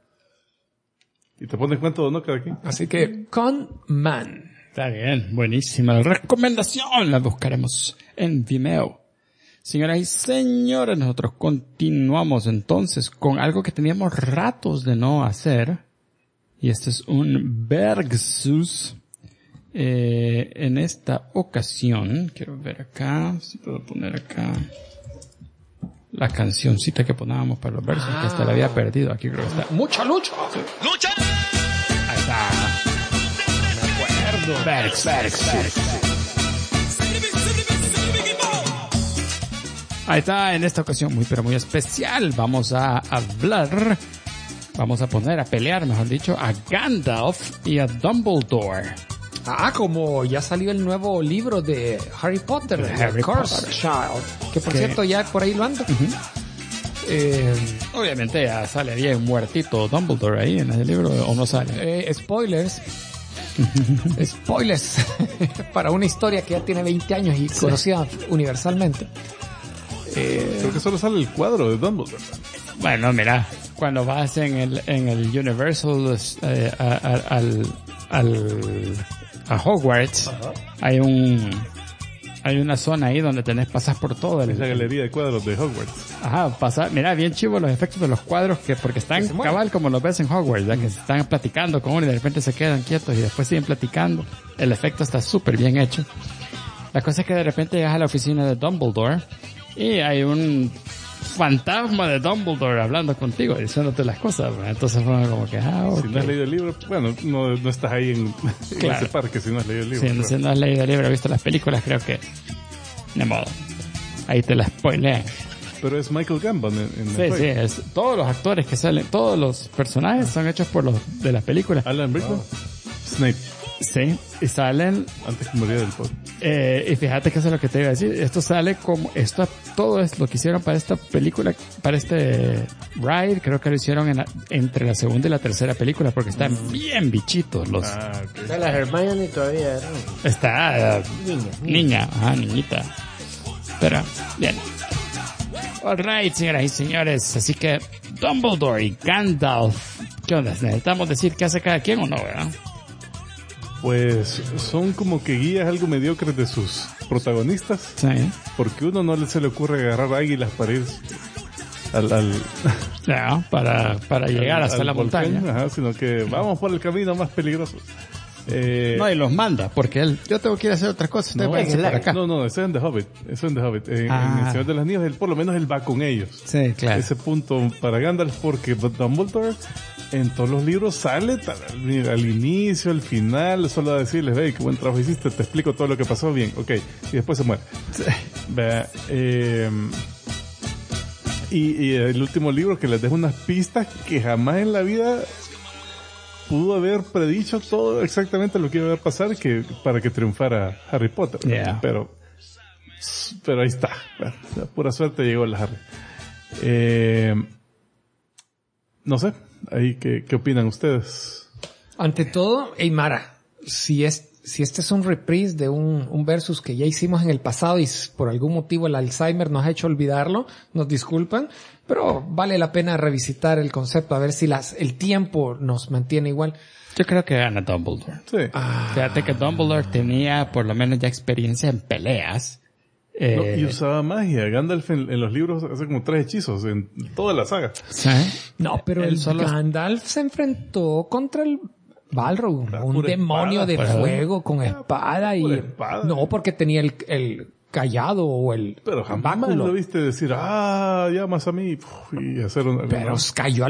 Y te pones cuánto donó cada quien. Así que, Con Man. Está bien, buenísima recomendación. La buscaremos en Vimeo. Señoras y señores, nosotros continuamos entonces con algo que teníamos ratos de no hacer. Y este es un Versus. En esta ocasión, quiero ver acá, si puedo poner acá la cancioncita que poníamos para los versos, que hasta la había perdido. Aquí creo que está. ¡Mucha lucha! Sí. ¡Lucha! Ahí está. Ahí está, en esta ocasión muy especial vamos a poner a pelear, mejor dicho, a Gandalf y a Dumbledore. Como ya salió el nuevo libro de Harry Potter, The Cursed Child, que por cierto ya por ahí lo ando. Uh-huh. Obviamente ya sale bien muertito Dumbledore ahí en ese libro, ¿o no sale? Spoilers para una historia que ya tiene 20 años y conocida universalmente. Creo que solo sale el cuadro de Dumbledore. Bueno, mira, cuando vas en el Universal a Hogwarts, hay Hay una zona ahí donde pasas por todo. Es la galería de cuadros de Hogwarts. Ajá, mira, bien chivo los efectos de los cuadros, porque están cabal como los ves en Hogwarts, ¿verdad? Que se están platicando con uno y de repente se quedan quietos y después siguen platicando. El efecto está súper bien hecho. La cosa es que de repente llegas a la oficina de Dumbledore y hay un fantasma de Dumbledore hablando contigo, diciéndote las cosas, ¿verdad? Entonces fue como que, okay. Si no has leído el libro, bueno, no estás ahí en ese parque si no has leído el libro. Sí, si no has leído el libro, has visto las películas, creo que de modo. Ahí te la spoilean. Pero es Michael Gambon en sí, es todos los actores que salen, todos los personajes son hechos por los de las películas. Alan Rickman, Snape. Sí, y salen antes que muriera del pod. Y fíjate que eso es lo que te iba a decir. Esto sale como todo es lo que hicieron para esta película, para este ride. Creo que lo hicieron entre la segunda y la tercera película porque están bien bichitos los. Okay. La Hermione todavía está niña, niñita. Pero bien. Alright, señoras y señores, así que Dumbledore y Gandalf, ¿qué onda? ¿Necesitamos decir qué hace cada quien o no, verdad? Pues son como que guías algo mediocres de sus protagonistas. Sí. Porque uno no se le ocurre agarrar águilas para ir para llegar hasta la montaña. Ajá, sino que vamos por el camino más peligroso. No, y los manda, porque yo tengo que ir a hacer otras cosas. No, eso es en The Hobbit. En El Señor de los Anillos, por lo menos él va con ellos. Sí, claro. Ese punto para Gandalf, porque Dumbledore en todos los libros sale al inicio, al final, solo a decirles, ve, qué buen trabajo hiciste, te explico todo lo que pasó, bien, ok, y después se muere. Sí. Y el último libro que les deja unas pistas que jamás en la vida pudo haber predicho todo exactamente lo que iba a pasar para que triunfara Harry Potter. Yeah. Pero ahí está. La pura suerte llegó la Harry. No sé. Ahí, ¿qué opinan ustedes? Ante todo, Eymara, si este es un reprise de un versus que ya hicimos en el pasado y por algún motivo el Alzheimer nos ha hecho olvidarlo, nos disculpan, pero vale la pena revisitar el concepto, a ver si el tiempo nos mantiene igual. Yo creo que gana Dumbledore. Sí. Fíjate que Dumbledore tenía por lo menos ya experiencia en peleas. Y usaba magia. Gandalf en los libros hace como 3 hechizos en toda la saga. ¿Sí? No, pero Gandalf se enfrentó contra el Balrog, un demonio de fuego con espada no, porque tenía el callado o el pero jamás báculo. Lo viste decir, llamas a mí y hacer pero cayó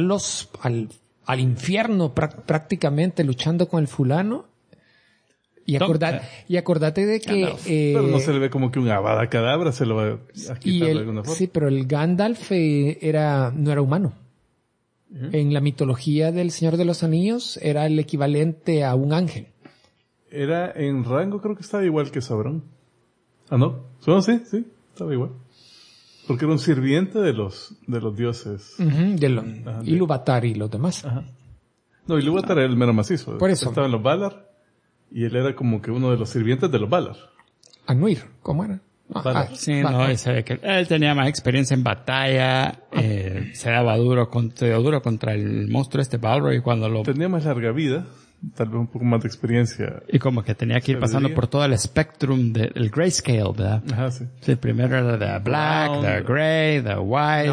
al infierno prácticamente luchando con el fulano. Y acordate de que pero no se le ve como que un Avada Kedavra se lo va a quitar de alguna forma. Sí, pero el Gandalf no era humano. En la mitología del Señor de los Anillos era el equivalente a un ángel. Era en rango, creo que estaba igual que Sauron. ¿No? Sí, estaba igual. Porque era un sirviente de los dioses. Ilúvatar y los demás. Ajá. No, Ilúvatar era el mero macizo. Por eso. Estaban los Valar y él era como que uno de los sirvientes de los Valar. Anúir, ¿cómo era? Se ve que él tenía más experiencia en batalla, se dio duro contra el monstruo Balrog y cuando tenía más larga vida, tal vez un poco más de experiencia. Y como que tenía que ir pasando por todo el spectrum del grayscale, ¿verdad? Ajá, sí. Sí, primero era the black, the gray, the white.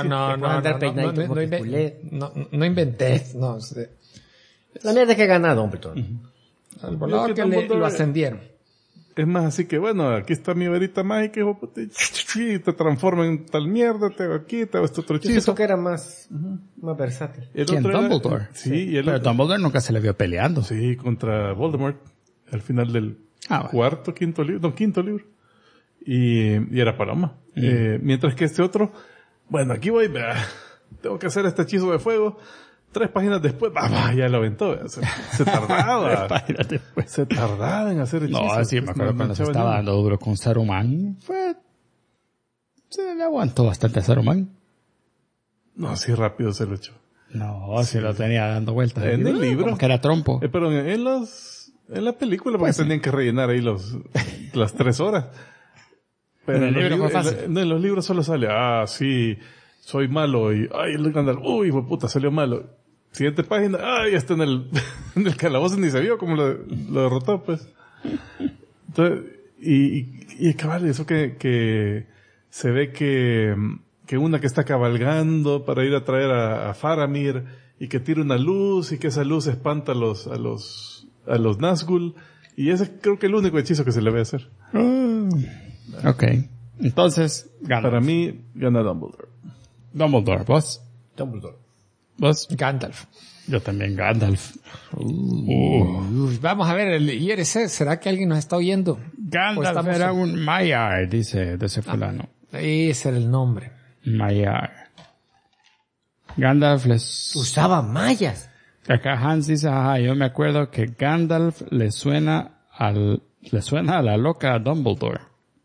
No inventé, no sé. La mierda que ganó Dumbledore. Lo ascendieron. Es más así que, bueno, aquí está mi varita mágica, y te transforma en tal mierda, te hago aquí, te hago este otro hechizo. Yo pienso que era más versátil. ¿Quién? Dumbledore. Sí. Pero Dumbledore nunca se le vio peleando. Sí, contra Voldemort, al final del quinto libro. Y era paloma. Mientras que este otro, bueno, aquí voy, tengo que hacer este hechizo de fuego. 3 páginas después, ya lo aventó. Se tardaba. 3 páginas después. Se tardaba en hacer hechizos. No, sí, me acuerdo cuando se estaba dando duro con Saruman. Se le aguantó bastante a Saruman. No, así rápido se lo echó. No, sí lo tenía dando vueltas. En el libro. Como que era trompo. Pero en la película, porque tenían que rellenar ahí las 3 horas. Pero en el libro fue fácil. En los libros solo sale, sí, soy malo y, el Gandalf, puta, salió malo. Siguiente página, ya está en el calabozo, ni se vio cómo lo derrotó, pues. Entonces, Y cabal, eso que se ve que una que está cabalgando para ir a traer a Faramir y que tira una luz y que esa luz espanta a los Nazgûl, y ese creo que es el único hechizo que se le va a hacer. Ok. Entonces, Gandalf. Para mí, gana Dumbledore. Dumbledore, ¿vos? Dumbledore. ¿Vos? Gandalf. Yo también, Gandalf. Vamos a ver, el IRC, ¿será que alguien nos está oyendo? Gandalf era un Maiar, dice de ese fulano. Ese era el nombre. Maiar. Gandalf les... Usaba mallas. Acá Hans dice, ajá, yo me acuerdo que Gandalf le suena a la loca Dumbledore.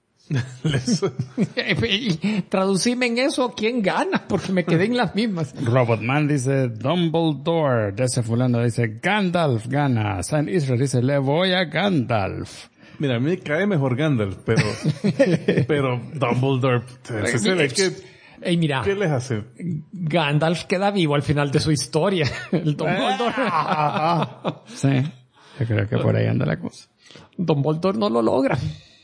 Traducime en eso, ¿quién gana? Porque me quedé en las mismas. Robotman dice Dumbledore, de ese fulano dice Gandalf gana. San Israel dice le voy a Gandalf. Mira, a mí me cae mejor Gandalf, pero Dumbledore, Ey, mira, ¿qué les hace? Gandalf queda vivo al final de su historia. El Dumbledore. Sí, yo creo que por ahí anda la cosa. Dumbledore no lo logra.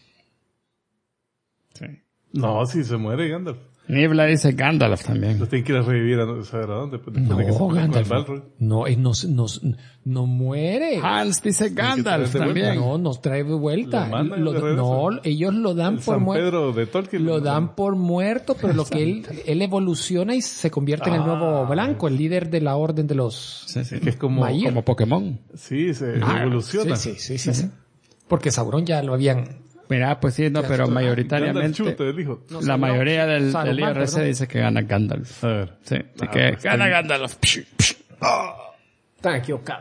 Sí. No, si se muere Gandalf. Nibla dice Gandalf también. Lo tienen que ir a revivir a saber a dónde. No, Gandalf. No muere. Hans dice Gandalf también. No, nos trae de vuelta. Ellos lo dan por muerto. Pedro de Tolkien Lo dan por muerto, pero lo que él evoluciona y se convierte en el nuevo blanco, el líder de la orden de los... Sí, sí. Que es como Pokémon. Sí, se evoluciona. Sí. Porque Sauron ya lo habían... Mira, pues sí, no, pero mayoritariamente la mayoría del IRC dice que gana Gandalf. A ver. Sí, así que gana Gandalf. Están equivocados.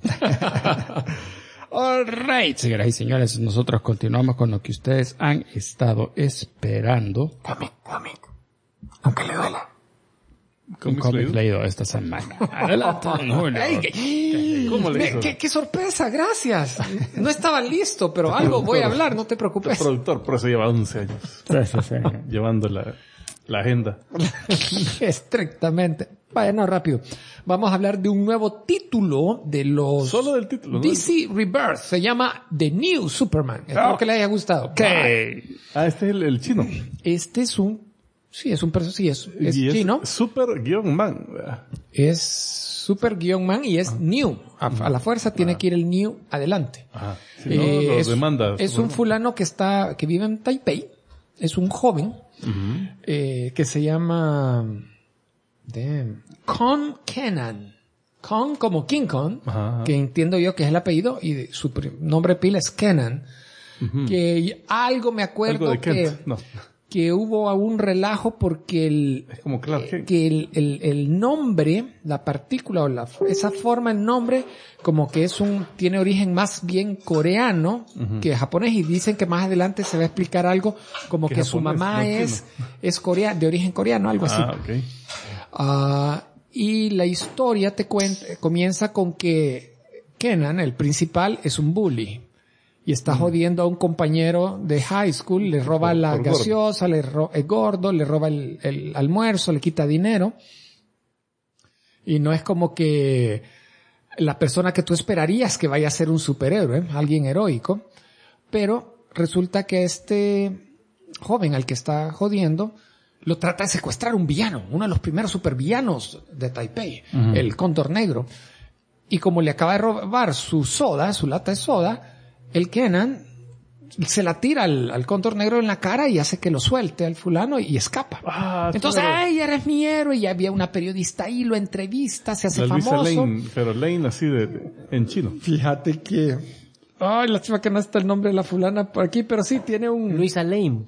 All right, señoras y señores, nosotros continuamos con lo que ustedes han estado esperando. Cómic. Aunque le duela. Un cómic leído esta semana. Adelante, Julio. ¿Cómo le hizo? ¡Qué sorpresa! Gracias. No estaba listo, pero algo voy a hablar, no te preocupes. El productor, por eso lleva 11 años. Sí. Llevando la agenda. Estrictamente. Vaya, no, rápido. Vamos a hablar de un nuevo título de los... Solo del título. DC Rebirth. Se llama The New Superman. Espero que le haya gustado. Okay. Este es el chino. Este es un... Sí, es un personaje, es chino. Super-man. Es Super-man y es New. A la fuerza tiene que ir el New adelante. Ajá. Si no, los demanda. Es un fulano que vive en Taipei. Es un joven, que se llama, Con Kenan. Con como King Kong, que entiendo yo que es el apellido, y su nombre pila es Kenan. Que algo me acuerdo algo de Kent. que hubo un relajo porque es como Clark Kent. que el nombre, la partícula o esa forma en nombre, como que tiene origen más bien coreano que japonés, y dicen que más adelante se va a explicar algo como que su mamá es coreana, de origen coreano, algo así. Okay. Y la historia comienza con que Kenan, el principal, es un bully. Y está jodiendo a un compañero de high school, le roba la gaseosa, es gordo, le roba el almuerzo, le quita dinero. Y no es como que la persona que tú esperarías que vaya a ser un superhéroe, alguien heroico. Pero resulta que este joven al que está jodiendo lo trata de secuestrar un villano, uno de los primeros supervillanos de Taipei, el Cóndor Negro. Y como le acaba de robar su lata de soda, el Kenan se la tira al Cóndor Negro en la cara y hace que lo suelte al fulano y escapa. Entonces, ¡ay, eres mi héroe! Y había una periodista ahí, lo entrevista, se hace famoso. Lane, pero Lane así en chino. Fíjate que... Ay, lástima que no está el nombre de la fulana por aquí, pero sí tiene un... Luisa Lame.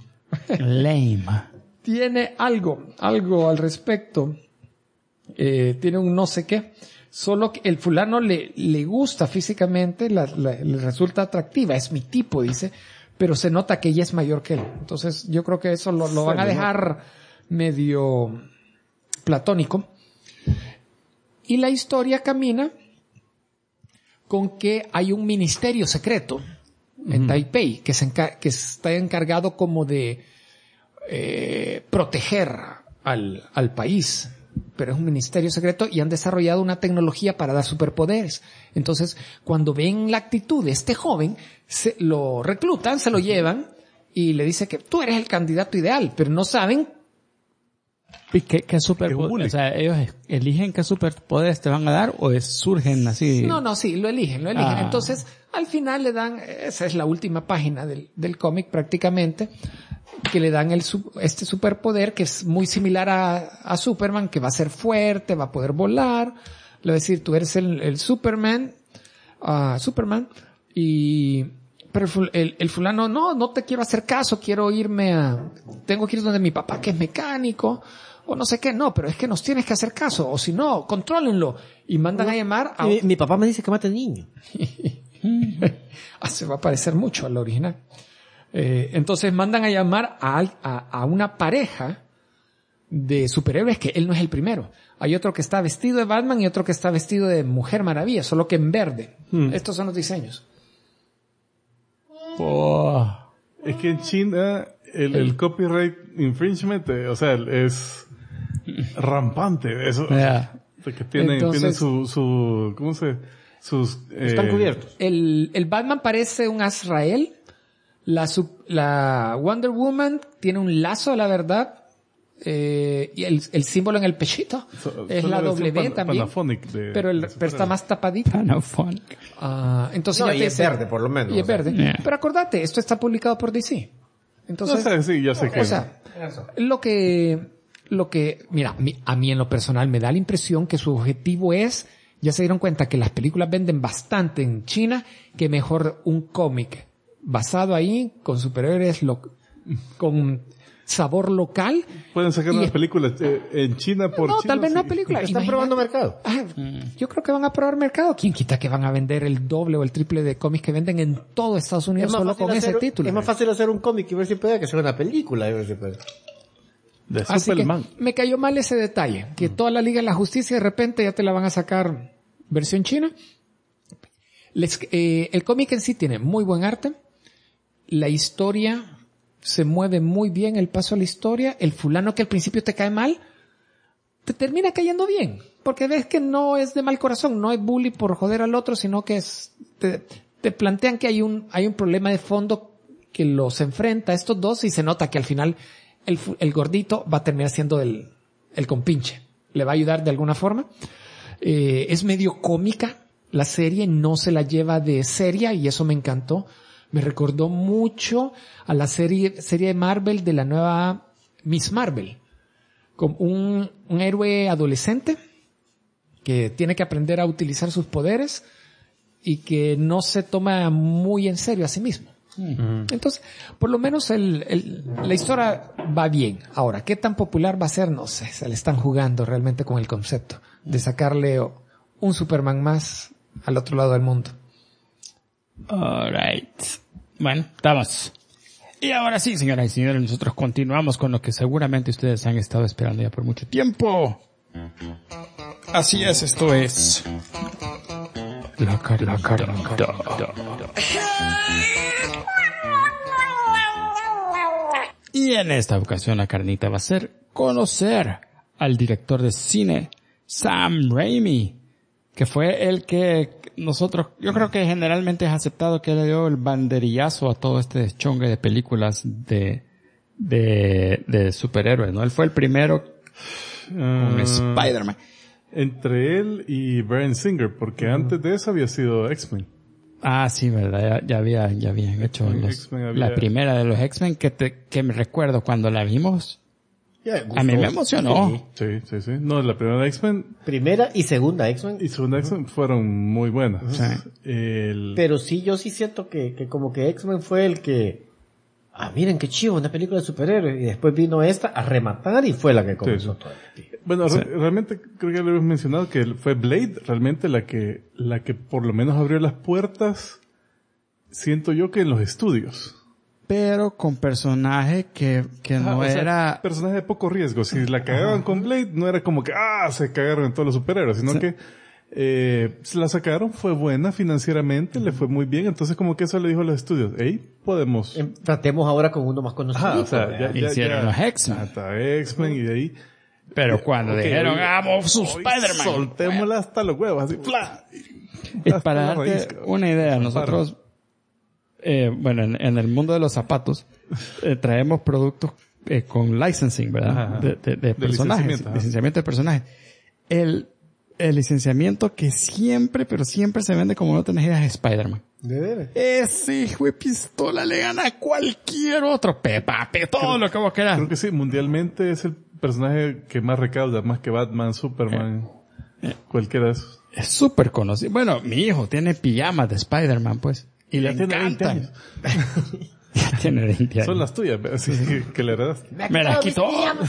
Tiene algo al respecto. Tiene un no sé qué. Solo que el fulano le gusta físicamente, le resulta atractiva, es mi tipo, dice, pero se nota que ella es mayor que él. Entonces yo creo que eso lo van a dejar medio platónico. Y la historia camina con que hay un ministerio secreto en Taipei que está encargado como de proteger al país pero es un ministerio secreto y han desarrollado una tecnología para dar superpoderes. Entonces, cuando ven la actitud de este joven, lo reclutan, se lo llevan y le dice que tú eres el candidato ideal, pero no saben. ¿Qué superpoderes? O sea, ellos eligen qué superpoderes te van a dar o surgen así. No, sí, lo eligen. Entonces, al final le dan, esa es la última página del cómic prácticamente, que le dan este superpoder que es muy similar a Superman, que va a ser fuerte, va a poder volar. Le va a decir, tú eres el Superman, pero el fulano, no te quiero hacer caso, tengo que ir donde mi papá que es mecánico, o no sé qué, no, pero es que nos tienes que hacer caso, o si no, contrólenlo. Y mandan a llamar a... Mi papá me dice que mate al niño. Se va a parecer mucho al original. Entonces mandan a llamar a una pareja de superhéroes que él no es el primero. Hay otro que está vestido de Batman y otro que está vestido de Mujer Maravilla, solo que en verde. Estos son los diseños. Es que en China el copyright infringement, o sea, es rampante. Eso, que tienen su ¿cómo se? Están cubiertos. El Batman parece un Azrael. La Wonder Woman tiene un lazo de la verdad. Y el símbolo en el pechito es la W también. Pero está más tapadito. Panafonic. Entonces y es verde, por lo menos. Y es verde. Yeah. Pero acordate, esto está publicado por DC. Entonces, yo sé que. O sea, lo que, mira, a mí en lo personal me da la impresión que su objetivo es, ya se dieron cuenta que las películas venden bastante en China, que mejor un cómic basado ahí, con superhéroes, con sabor local. Pueden sacar unas películas en China por China. No, tal vez no películas. Están probando mercado. Yo creo que van a probar mercado. ¿Quién quita que van a vender el doble o el triple de cómics que venden en todo Estados Unidos solo con ese título? Es más fácil hacer un cómic y ver si puede que sea una película. De Así Superman. Que me cayó mal ese detalle. Que toda la Liga de la Justicia de repente ya te la van a sacar versión china. El cómic en sí tiene muy buen arte. La historia se mueve muy bien, el paso a la historia. El fulano que al principio te cae mal, te termina cayendo bien. Porque ves que no es de mal corazón, no es bully por joder al otro, sino que te plantean que hay un problema de fondo que los enfrenta a estos dos y se nota que al final el gordito va a terminar siendo el compinche. Le va a ayudar de alguna forma. Es medio cómica la serie, no se la lleva de seria y eso me encantó. Me recordó mucho a la serie de Marvel de la nueva Miss Marvel. Como un héroe adolescente que tiene que aprender a utilizar sus poderes y que no se toma muy en serio a sí mismo. Entonces, por lo menos la historia va bien. Ahora, ¿qué tan popular va a ser? No sé, se le están jugando realmente con el concepto de sacarle un Superman más al otro lado del mundo. Alright. Bueno, estamos. Y ahora sí, señoras y señores, nosotros continuamos con lo que seguramente ustedes han estado esperando ya por mucho tiempo. Así es, esto es... La carnita. Y en esta ocasión la carnita va a ser conocer al director de cine, Sam Raimi, que fue el que yo creo que generalmente es aceptado que le dio el banderillazo a todo este deschongue de películas de superhéroes, ¿no? Él fue el primero con Spider-Man. Entre él y Bryan Singer, porque antes de eso había sido X-Men. Ah, sí, verdad, ya habían hecho la primera de los X-Men que me recuerdo cuando la vimos. A mí me emocionó. Sí. No, la primera de X-Men. Primera y segunda X-Men. Y segunda X-Men fueron muy buenas. Sí. Pero sí, yo sí siento que como que X-Men fue el que... miren qué chivo, una película de superhéroes. Y después vino esta a rematar y fue la que comenzó todo. Bueno, realmente creo que ya lo hemos mencionado que fue Blade realmente la que por lo menos abrió las puertas, siento yo, que en los estudios. Pero con personaje que no era... Personaje de poco riesgo. Si la cagaban con Blade, no era como que, se cagaron en todos los superhéroes, sino que se la sacaron, fue buena financieramente, le fue muy bien, entonces como que eso le dijo a los estudios, podemos... Tratemos ahora con uno más conocido. Hicieron los X-Men. X-Men y de ahí... Pero cuando dijeron, hagamos su Spider-Man. Soltémosla hasta los huevos, así, ¡fla! Y para darte una idea, nosotros, en el mundo de los zapatos, traemos productos con licensing, ¿verdad? De personajes, licenciamiento de personajes. El licenciamiento que siempre se vende como no tenés ideas es Spider-Man. ¿De veras? Ese hijo de pistola le gana a cualquier otro. Todo lo que vos querás. Creo que sí, mundialmente es el personaje que más recauda, más que Batman, Superman, cualquiera de esos. Es súper conocido. Bueno, mi hijo tiene pijamas de Spider-Man, pues. Y le tiene 20 encantan. Ya tiene 20 años. Son las tuyas, así que le heredaste. Me las quitó.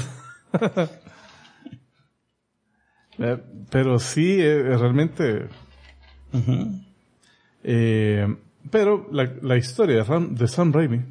Pero sí, realmente... pero la historia de Sam Raimi,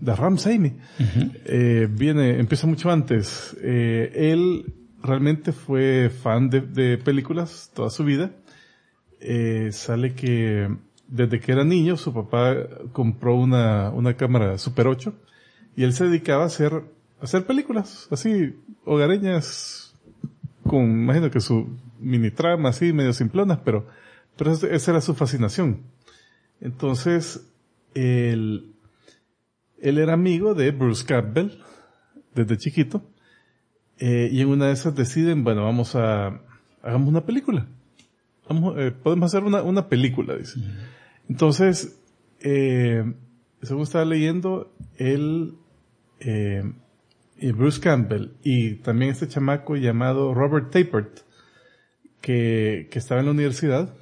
empieza mucho antes. Él realmente fue fan de películas toda su vida. Sale que desde que era niño su papá compró una cámara Super 8 y él se dedicaba a hacer películas así hogareñas con, imagino que su mini trama así medio simplonas, pero esa era su fascinación. Entonces él era amigo de Bruce Campbell desde chiquito, y en una de esas deciden, bueno, hagamos una película. Podemos hacer una película, dice. Entonces, según estaba leyendo, él, y Bruce Campbell, y también este chamaco llamado Robert Tappert, que estaba en la universidad,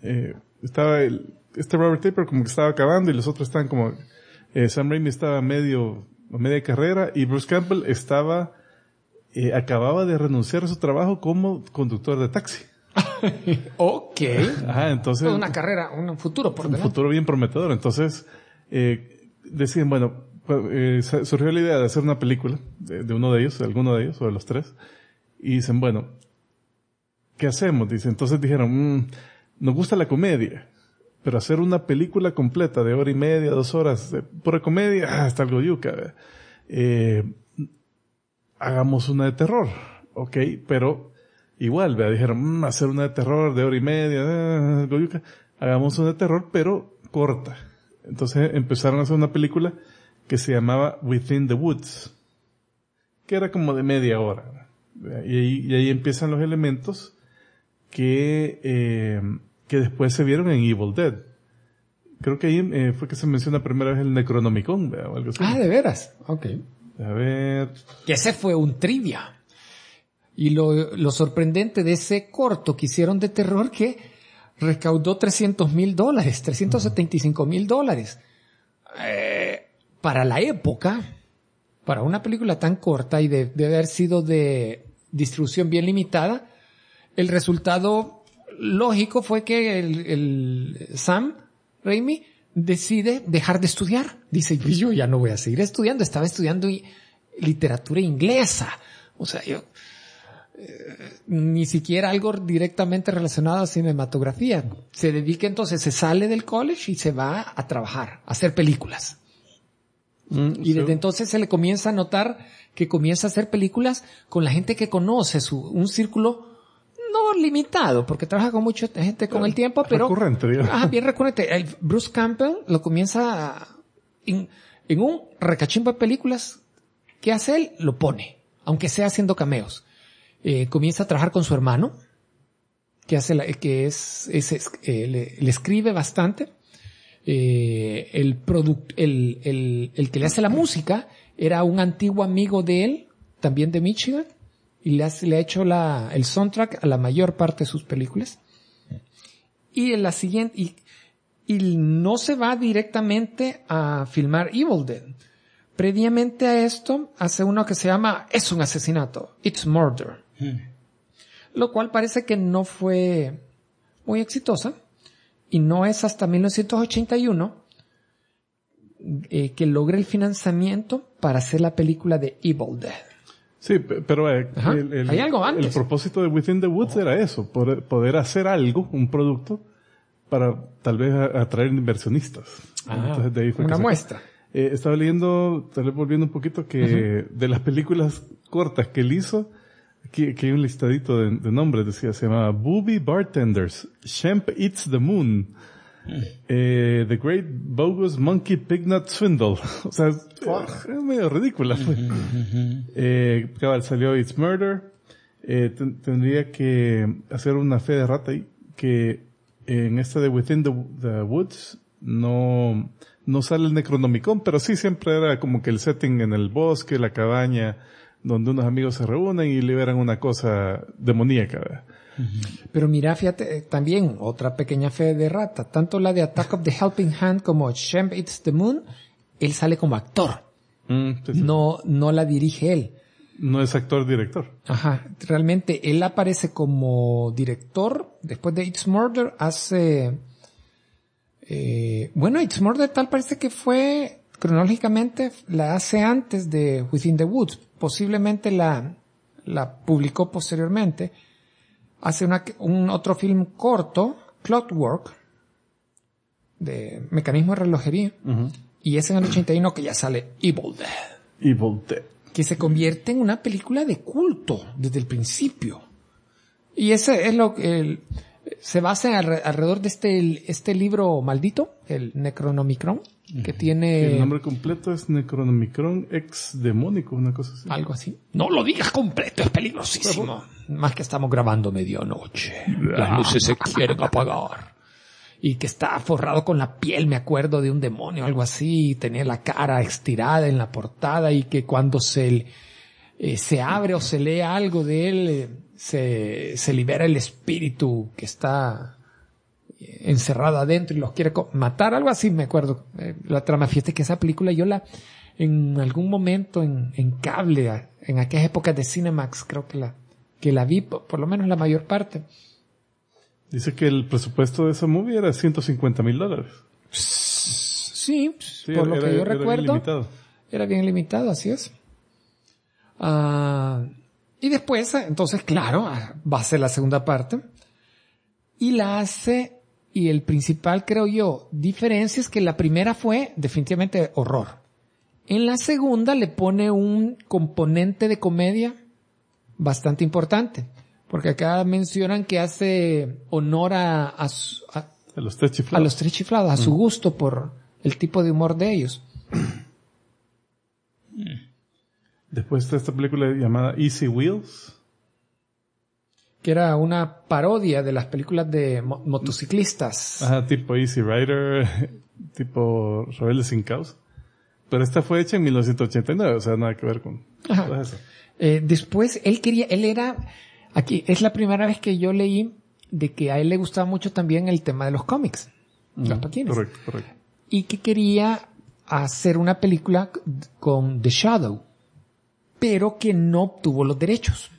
este Robert Tappert como que estaba acabando y los otros estaban como, Sam Raimi estaba a media carrera y Bruce Campbell acababa de renunciar a su trabajo como conductor de taxi. Ok. Ajá, entonces. Una carrera, un futuro por delante. Un futuro bien prometedor. Entonces, deciden, bueno, surgió la idea de hacer una película de uno de ellos, de alguno de ellos, o de los tres. Y dicen, bueno, ¿qué hacemos? Dicen, entonces dijeron, nos gusta la comedia, pero hacer una película completa de 1:30, 2 horas de pura comedia, está algo yuca. Hagamos una de terror. Ok, pero igual, dijeron, hacer una de terror de 1:30, algo yuca. Hagamos una de terror, pero corta. Entonces empezaron a hacer una película que se llamaba Within the Woods, que era como de media hora. Y ahí empiezan los elementos que después se vieron en Evil Dead. Creo que ahí fue que se menciona primera vez el Necronomicon, o algo así. Ah, ¿de veras? Ok. A ver. Que ese fue un trivia. Y lo sorprendente de ese corto que hicieron de terror que recaudó $300,000, $375,000. Para la época, para una película tan corta y de haber sido de distribución bien limitada, el resultado lógico fue que el Sam Raimi decide dejar de estudiar. Dice, yo ya no voy a seguir estudiando. Estaba estudiando literatura inglesa. O sea, ni siquiera algo directamente relacionado a cinematografía. Se dedica entonces, se sale del college y se va a trabajar, a hacer películas. Y desde entonces se le comienza a notar que comienza a hacer películas con la gente que conoce, un círculo no limitado, porque trabaja con mucha gente con el tiempo, pero recurrente, digamos. Bien recurrente. El Bruce Campbell lo comienza en un recachimbo de películas que hace él, lo pone, aunque sea haciendo cameos. Comienza a trabajar con su hermano, le escribe bastante. El que le hace la música era un antiguo amigo de él, también de Michigan, y le ha hecho el soundtrack a la mayor parte de sus películas. Y en la siguiente, y no se va directamente a filmar Evil Dead. Previamente a esto, hace uno que se llama Es un asesinato, It's Murder. Lo cual parece que no fue muy exitosa. Y no es hasta 1981 que logra el financiamiento para hacer la película de Evil Dead. Sí, pero hay algo antes. El propósito de Within the Woods era eso, poder hacer algo, un producto, para tal vez atraer inversionistas. Entonces, de ahí fue una muestra. Estaba leyendo, tal vez volviendo un poquito, que de las películas cortas que él hizo, Aquí hay un listadito de nombres, decía, se llamaba Booby Bartenders, Shemp Eats the Moon, The Great Bogus Monkey Pignut Swindle. O sea, es medio ridícula. Cabal, salió It's Murder. Tendría que hacer una fe de rata ahí, que en esta de Within the Woods no sale el Necronomicon, pero sí siempre era como que el setting en el bosque, la cabaña, donde unos amigos se reúnen y liberan una cosa demoníaca, ¿verdad? Pero mira, fíjate, también otra pequeña fe de rata. Tanto la de Attack of the Helping Hand como Shemp Eats the Moon, él sale como actor. Sí. No la dirige él. No es actor-director. Ajá. Realmente él aparece como director. Después de It's Murder hace... It's Murder tal parece que fue, cronológicamente, la hace antes de Within the Woods. Posiblemente la publicó posteriormente. Hace un otro film corto, Clockwork, de mecanismo de relojería. Y es en el 81 que ya sale Evil Dead. Que se convierte en una película de culto desde el principio. Y ese es lo que se basa alrededor de este libro maldito, el Necronomicon, que tiene... El nombre completo es Necronomicon ex demónico, una cosa así. Algo así. No lo digas completo, es peligrosísimo. Más que estamos grabando medianoche. Las luces se quieren apagar. Y que está forrado con la piel, me acuerdo, de un demonio, algo así. Y tenía la cara estirada en la portada y que cuando se abre o se lee algo de él, se libera el espíritu que está encerrado adentro y los quiere matar, algo así, me acuerdo. La trama, fíjate que esa película yo en algún momento en cable, en aquellas épocas de Cinemax, creo que la vi, por lo menos la mayor parte. Dice que el presupuesto de esa movie era $150,000. Sí, por lo que yo recuerdo. Era bien limitado, así es. Y después, entonces, claro, va a ser la segunda parte. Y la hace, y el principal, creo yo, diferencia es que la primera fue definitivamente horror. En la segunda le pone un componente de comedia bastante importante. Porque acá mencionan que hace honor a los tres chiflados. A los tres chiflados, a su gusto por el tipo de humor de ellos. Después está esta película llamada Easy Wheels, que era una parodia de las películas de motociclistas. Ajá, tipo Easy Rider, tipo Rebelde sin Causa. Pero esta fue hecha en 1989, o sea, nada que ver con todo eso. Después, aquí es la primera vez que yo leí de que a él le gustaba mucho también el tema de los cómics. Los paquines. Correcto. Y que quería hacer una película con The Shadow, pero que no obtuvo los derechos.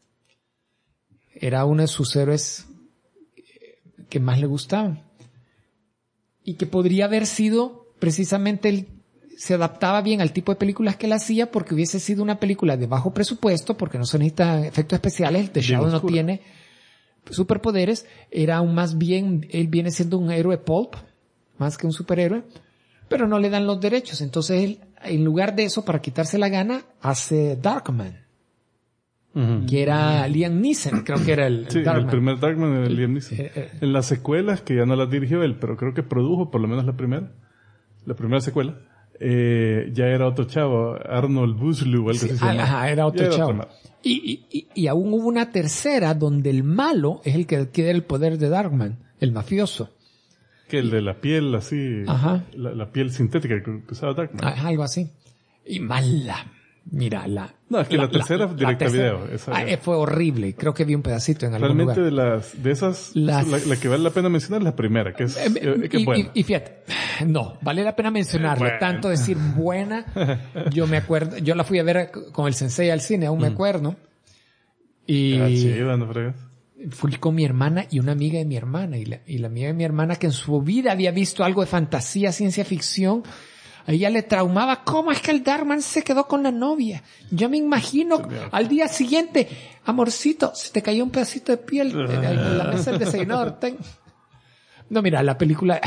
Era uno de sus héroes que más le gustaban. Y que podría haber sido precisamente se adaptaba bien al tipo de películas que él hacía porque hubiese sido una película de bajo presupuesto, porque no se necesitan efectos especiales. The Shadow no tiene superpoderes. Era aún más bien, él viene siendo un héroe pulp, más que un superhéroe, pero no le dan los derechos. Entonces él, en lugar de eso, para quitarse la gana, hace Darkman. Que era Liam Neeson, creo que era el Darkman. El primer Darkman era Liam Neeson. En las secuelas, que ya no las dirigió él, pero creo que produjo por lo menos la primera secuela, ya era otro chavo, Arnold Vosloo, algo así se llama. Ajá, era otro chavo. Y aún hubo una tercera donde el malo es el que adquiere el poder de Darkman, el mafioso. Que el de la piel así, la piel sintética que usaba Darkman. Algo así. Y mala. Mira, no, es que la tercera directa a video. Fue horrible. Creo que vi un pedacito en algún lugar. Realmente de esas, la que vale la pena mencionar es la primera, que es buena. Y fíjate, no, vale la pena mencionarla. Tanto decir buena, yo me acuerdo, yo la fui a ver con el sensei al cine, aún me acuerdo. Y chida, no fregas. Fui con mi hermana y una amiga de mi hermana. Y la amiga de mi hermana, que en su vida había visto algo de fantasía, ciencia ficción, a ella le traumaba. ¿Cómo es que el Darkman se quedó con la novia? Yo me imagino al día siguiente, amorcito, se te cayó un pedacito de piel en la mesa del desayunador. No, mira, la película...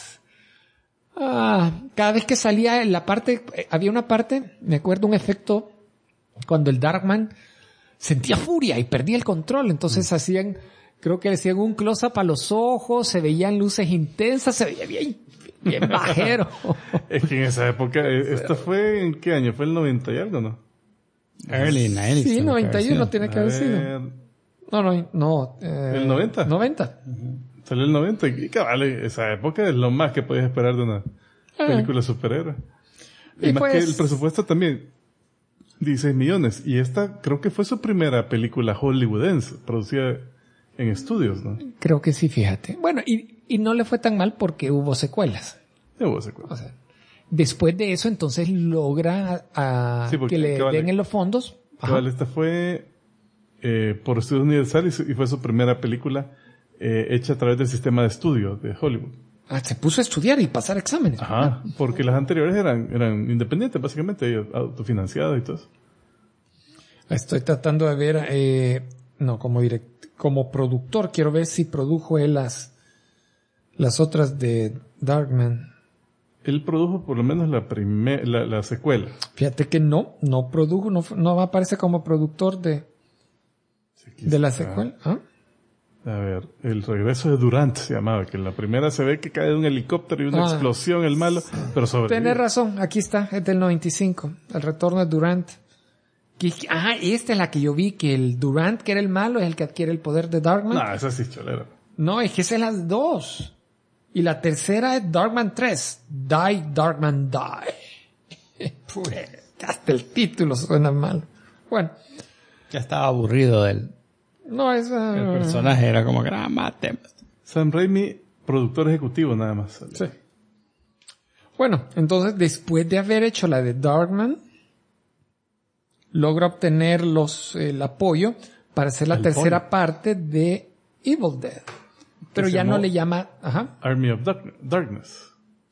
cada vez que salía en la parte... había una parte, me acuerdo un efecto, cuando el Darkman sentía furia y perdía el control. Entonces creo que hacían un close-up a los ojos, se veían luces intensas, se veía bien bajero. Es que en esa época, ¿esto fue en qué año? ¿Fue el 90 y algo, no? Early 90s. Sí, 91 tiene que haber sido. No. ¿El 90? 90. Salió el 90 y cabal, esa época es lo más que podías esperar de una película superhéroe. Y más que el presupuesto también, 16 millones. Y esta creo que fue su primera película hollywoodense, producida en estudios, ¿no? Creo que sí, fíjate. Bueno, y no le fue tan mal porque hubo secuelas. Hubo secuelas. O sea, después de eso, entonces logra que le den en los fondos. Cabal, esta fue por Estudios Universal y fue su primera película hecha a través del sistema de estudio de Hollywood. Se puso a estudiar y pasar exámenes. Ajá, porque las anteriores eran independientes, básicamente, autofinanciadas y todo eso. Estoy tratando de ver, como productor, quiero ver si produjo él las otras de Darkman. Él produjo por lo menos la secuela. Fíjate que no produjo, no aparece como productor de la secuela. ¿Ah? A ver, El regreso de Durant se llamaba, que en la primera se ve que cae de un helicóptero y una explosión el malo, pero sobrevive. Tenés razón, aquí está, es del 95, El retorno de Durant. Esta es la que yo vi, que el Durant, que era el malo, es el que adquiere el poder de Darkman. No, esa sí cholera. No, es que esas son las dos. Y la tercera es Darkman 3. Die, Darkman, Die. Hasta el título suena mal. Bueno. Ya estaba aburrido del... No, el personaje era como que, mate. Sam Raimi, productor ejecutivo nada más. Sí. Bueno, entonces después de haber hecho la de Darkman, logra obtener el apoyo para hacer la tercera parte de Evil Dead. Pero ya no le llama... Army of Darkness.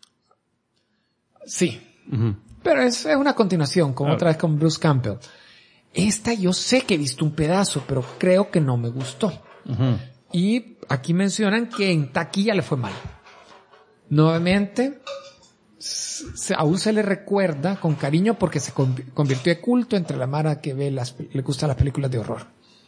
Sí. Uh-huh. Pero es una continuación, como otra vez con Bruce Campbell. Esta yo sé que he visto un pedazo, pero creo que no me gustó. Uh-huh. Y aquí mencionan que en taquilla le fue mal. Nuevamente, aún se le recuerda con cariño porque se convirtió en culto entre la mara que le gustan las películas de horror.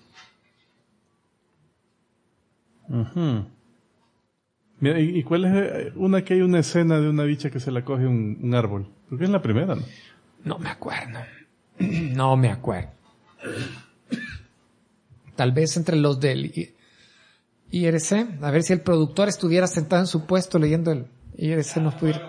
Uh-huh. Mira, ¿y cuál es una que hay una escena de una bicha que se la coge un árbol? Creo que es la primera, ¿no? No me acuerdo. No me acuerdo. Tal vez entre los del IRC, a ver si el productor estuviera sentado en su puesto leyendo el IRC nos pudiera...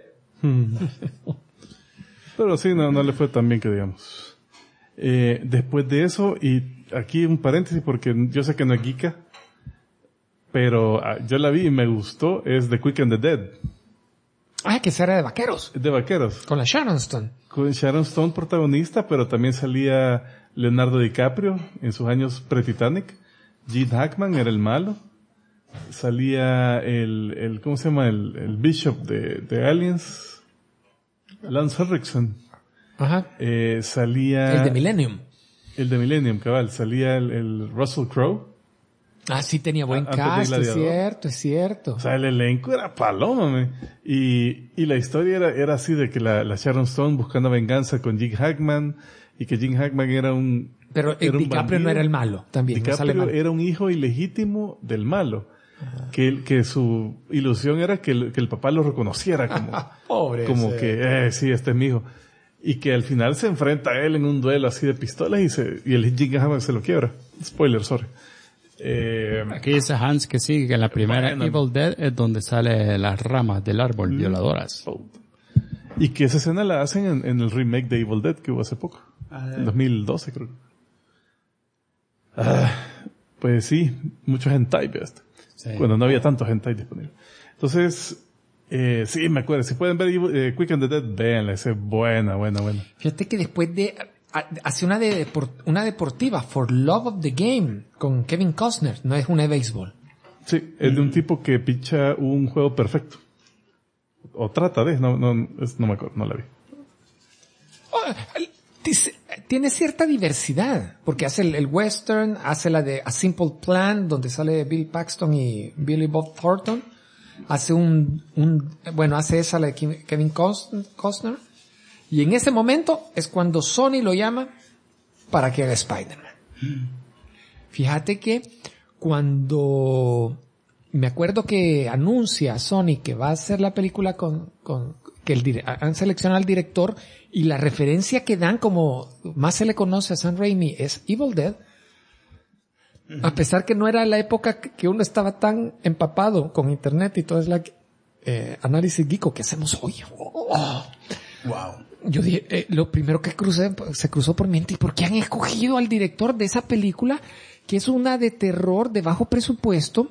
Pero sí, no le fue tan bien que digamos. Después de eso, y aquí un paréntesis porque yo sé que no es geeka, pero yo la vi y me gustó, es The Quick and the Dead. Que esa era de vaqueros. De vaqueros. Con la Sharon Stone. Con Sharon Stone protagonista, pero también salía Leonardo DiCaprio en sus años pre-Titanic. Gene Hackman era el malo. Salía el ¿cómo se llama? El Bishop de Aliens. Lance Henriksen. Ajá. Salía... El de Millennium. El de Millennium, cabal. Salía el Russell Crowe. Sí tenía buen cast, es cierto. O sea, el elenco era paloma, man. Y la historia era así de que la Sharon Stone buscando venganza con Gene Hackman, y que Gene Hackman era un... Pero DiCaprio no era el malo, también. DiCaprio era un hijo ilegítimo del malo. Que su ilusión era que el papá lo reconociera como... Pobre. Como que, sí, este es mi hijo. Y que al final se enfrenta a él en un duelo así de pistolas y el Gene Hackman se lo quiebra. Spoiler, sorry. Aquí dice Hans que sí, que en la primera Evil Dead es donde sale las ramas del árbol violadoras. Y que esa escena la hacen en el remake de Evil Dead que hubo hace poco. En 2012 creo. Pues sí, mucho hentai, ¿ves? Sí. Bueno, no había tanto hentai disponible. Entonces, sí, me acuerdo. Si pueden ver Quick and the Dead, véanla, esa es buena. Fíjate que después hace una deportiva, For Love of the Game, con Kevin Costner, no es una de béisbol. Sí, es de un tipo que picha un juego perfecto. O trata de, no me acuerdo, no la vi. Tiene cierta diversidad, porque hace el western, hace la de A Simple Plan, donde sale Bill Paxton y Billy Bob Thornton, hace hace esa la de Kevin Costner. Y en ese momento es cuando Sony lo llama para que haga Spider-Man. Fíjate que cuando me acuerdo que anuncia Sony que va a hacer la película que han seleccionado al director, y la referencia que dan, como más se le conoce a Sam Raimi, es Evil Dead. A pesar que no era la época que uno estaba tan empapado con internet y todo es análisis geeko que hacemos hoy. Wow. Yo dije, lo primero que se cruzó por mi mente, ¿y por qué han escogido al director de esa película, que es una de terror de bajo presupuesto?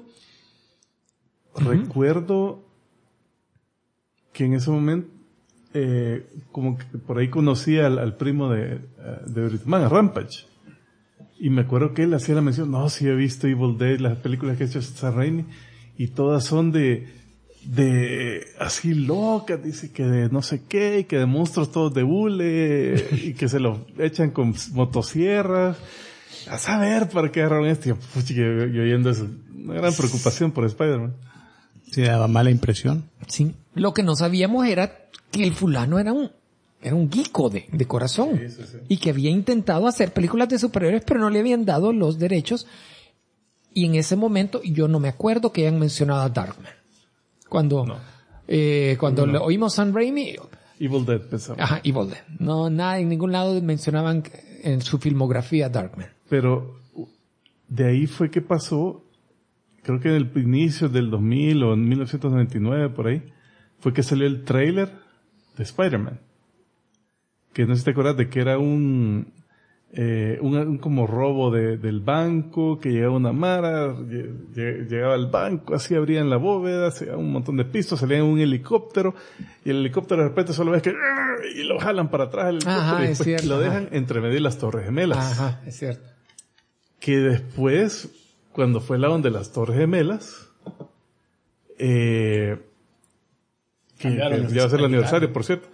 Recuerdo que en ese momento, como que por ahí conocí al primo de Britman, a Rampage. Y me acuerdo que él hacía la mención, no, sí he visto Evil Dead, las películas que ha hecho Sam Raimi, y todas son de así locas, dice que de no sé qué, y que de monstruos todos de hule, y que se los echan con motosierras. A saber para qué agarraron esto. Yo oyendo eso, una gran preocupación por Spider-Man. Sí, daba mala impresión. Sí. Lo que no sabíamos era que el fulano era un geeko de corazón. Sí. Y que había intentado hacer películas de superhéroes, pero no le habían dado los derechos. Y en ese momento, yo no me acuerdo que hayan mencionado a Darkman. Cuando oímos Sam Raimi. Evil Dead, pensaba. Ajá, Evil Dead. No, nada, en ningún lado mencionaban en su filmografía Darkman. Pero de ahí fue que pasó, creo que en el inicio del 2000 o en 1999 por ahí, fue que salió el tráiler de Spider-Man. Que no sé si te acuerdas de que era un como robo del banco, que llegaba una mara, llegaba al banco, así abrían la bóveda, un montón de pistos, salían en un helicóptero, y el helicóptero de repente solo ves que y lo jalan para atrás el helicóptero. Ajá, y después cierto, lo dejan entre medio de las Torres Gemelas. Ajá, es cierto. Que después, cuando fue la onda de las Torres Gemelas, que ya va a ser el aniversario, por cierto,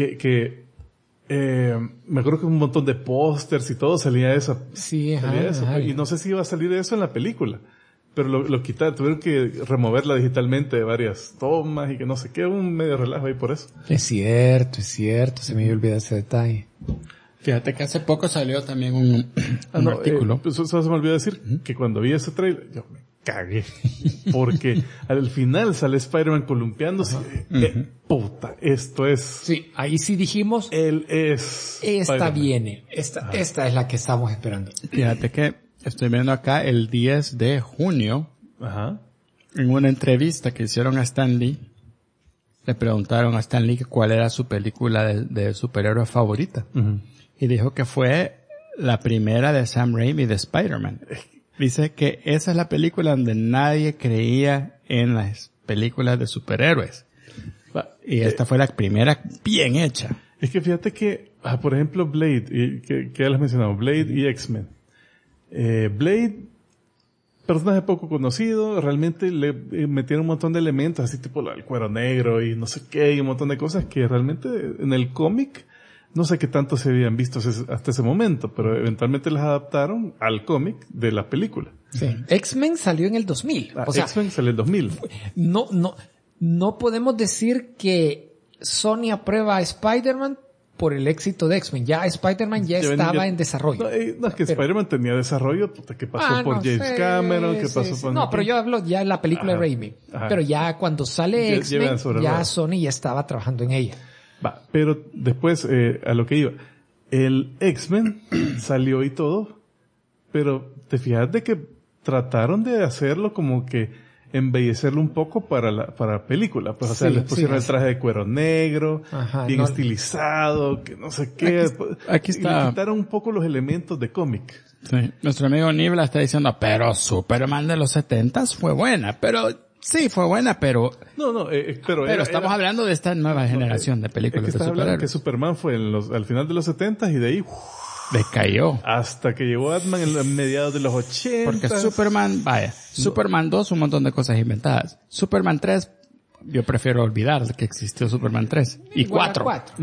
me acuerdo que un montón de pósters y todo salía esa. Sí, salía eso. Y no sé si iba a salir eso en la película, pero lo quitaron, tuvieron que removerla digitalmente de varias tomas y que no sé qué, un medio relajo ahí por eso. Es cierto, se me había olvidado ese detalle. Fíjate que hace poco salió también un artículo. Eso se me olvidó decir, que cuando vi ese trailer, yo me cagué. Porque al final sale Spider-Man columpiándose. Puta, esto es... Sí, ahí sí dijimos... Él es... Esta Spider-Man. viene. Esta es la que estamos esperando. Fíjate que estoy viendo acá el 10 de junio. Ajá. En una entrevista que hicieron a Stan Lee, le preguntaron a Stan Lee cuál era su película de superhéroe favorita. Y dijo que fue la primera de Sam Raimi de Spider-Man. Dice que esa es la película donde nadie creía en las películas de superhéroes. Y esta fue la primera bien hecha. Es que fíjate que, por ejemplo, Blade, que ya les mencionamos, Blade y X-Men. Blade, personaje poco conocido, realmente le metieron un montón de elementos, así tipo el cuero negro y no sé qué, y un montón de cosas que realmente en el cómic no sé qué tanto se habían visto hasta ese momento, pero eventualmente las adaptaron al cómic de la película. Sí. X-Men salió en el 2000. O sea, X-Men salió en el 2000. No podemos decir que Sony aprueba a Spider-Man por el éxito de X-Men. Ya Spider-Man ya estaba en desarrollo. No, es que Spider-Man tenía desarrollo, que pasó por James Cameron, que pasó por... No, pero yo hablo ya de la película de Raimi. Pero ya cuando sale X-Men, ya Sony ya estaba trabajando en ella. Pero después, a lo que iba, el X-Men salió y todo, pero te fijas de que trataron de hacerlo como que embellecerlo un poco para la película, pues, o sea, les pusieron el traje de cuero negro, bien estilizado, que no sé qué, aquí está. Y le quitaron un poco los elementos de cómic. Sí. Nuestro amigo Nibla está diciendo, pero Superman de los 70s fue buena, pero... Sí, fue buena, pero... Pero estamos hablando de esta nueva generación de películas de superhéroes. Que Superman fue al final de los 70s y de ahí... decayó. Hasta que llegó Batman en mediados de los 80s. Porque Superman 2, un montón de cosas inventadas. Superman 3, yo prefiero olvidar que existió Superman 3. Y 4.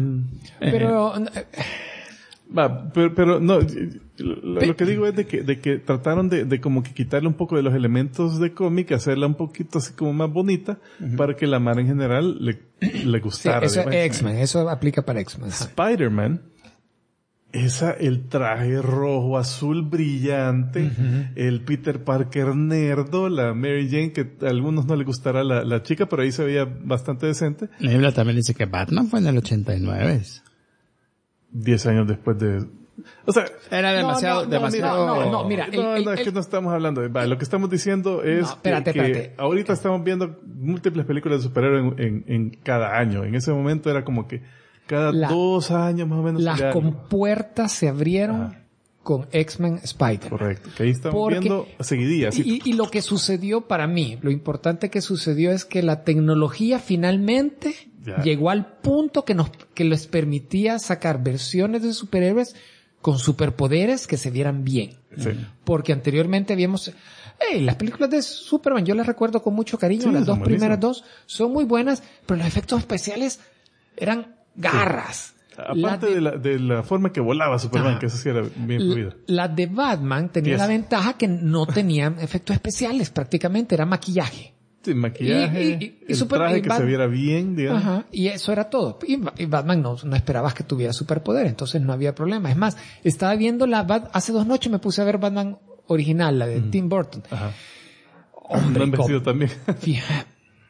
Pero no, lo que digo es de que trataron de como que quitarle un poco de los elementos de cómic, hacerla un poquito así como más bonita, para que la Mara en general le gustara. Sí, eso es X-Men, eso aplica para X-Men. Spider-Man el traje rojo, azul brillante, el Peter Parker nerdo, la Mary Jane, que a algunos no les gustará la chica, pero ahí se veía bastante decente. Nebula también dice que Batman fue en el 89. 10 años después de... O sea... Era demasiado... Mira. Es que no estamos hablando de... Lo que estamos diciendo es que ahorita estamos viendo múltiples películas de superhéroes en cada año. En ese momento era como que cada 2 años más o menos. Las compuertas se abrieron con X-Men Spider. Correcto. Que ahí estamos viendo seguidillas. Y lo que sucedió para mí, lo importante que sucedió es que la tecnología finalmente llegó al punto que les permitía sacar versiones de superhéroes con superpoderes que se vieran bien. Sí. Porque anteriormente habíamos... las películas de Superman yo las recuerdo con mucho cariño. Las dos primeras son muy buenas, pero los efectos especiales eran garras. Sí. Aparte de la forma que volaba Superman, que eso sí era bien fluida. La de Batman tenía la ventaja que no tenían efectos especiales prácticamente, era maquillaje. Sí, maquillaje, el traje que se viera bien, digamos. Ajá, y eso era todo. Y Batman no esperabas que tuviera superpoder, entonces no había problema. Es más, estaba viendo hace 2 noches me puse a ver Batman original, la de Tim Burton. Ajá. Hombre, no han vestido también. Fíjate.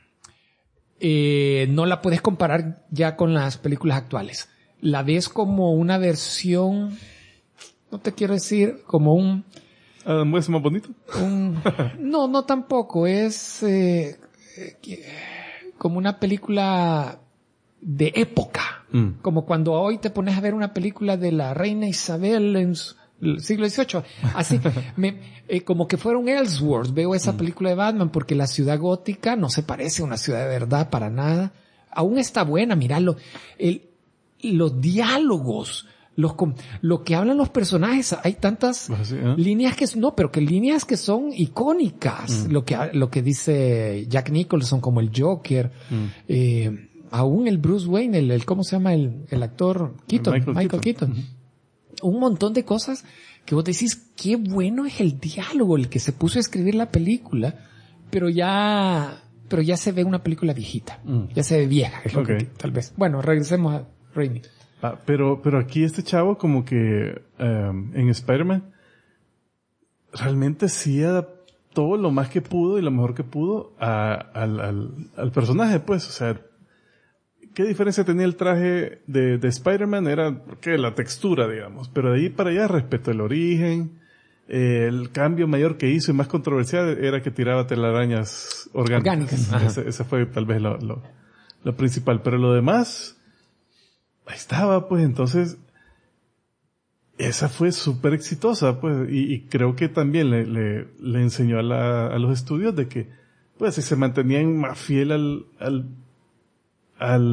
No la puedes comparar ya con las películas actuales. La ves como una versión, no te quiero decir, como un... ¿Es más bonito? No tampoco. Es como una película de época. Como cuando hoy te pones a ver una película de la reina Isabel en el siglo XVIII. Así, como que fuera un Ellsworth. Veo esa película de Batman porque la ciudad gótica no se parece a una ciudad de verdad para nada. Aún está buena, miralo. Los diálogos, lo que hablan los personajes, hay tantas líneas líneas que son icónicas. Lo que dice Jack Nicholson como el Joker, aún el Bruce Wayne, el ¿cómo se llama el actor? Michael Keaton. Un montón de cosas que vos decís, qué bueno es el diálogo, el que se puso a escribir la película, pero ya se ve una película viejita, ya se ve vieja, es lo que, tal vez. Bueno, regresemos a Raimi. Pero aquí este chavo como que en Spider-Man realmente sí adaptó lo más que pudo y lo mejor que pudo al personaje, pues. O sea, ¿qué diferencia tenía el traje de Spider-Man? Era la textura, digamos. Pero de ahí para allá respetó el origen. El cambio mayor que hizo y más controversial era que tiraba telarañas orgánicas. Ese fue tal vez lo principal. Pero lo demás... ahí estaba, pues, entonces, esa fue súper exitosa, pues, y creo que también le enseñó a los estudios de que, pues, si se mantenían más fiel a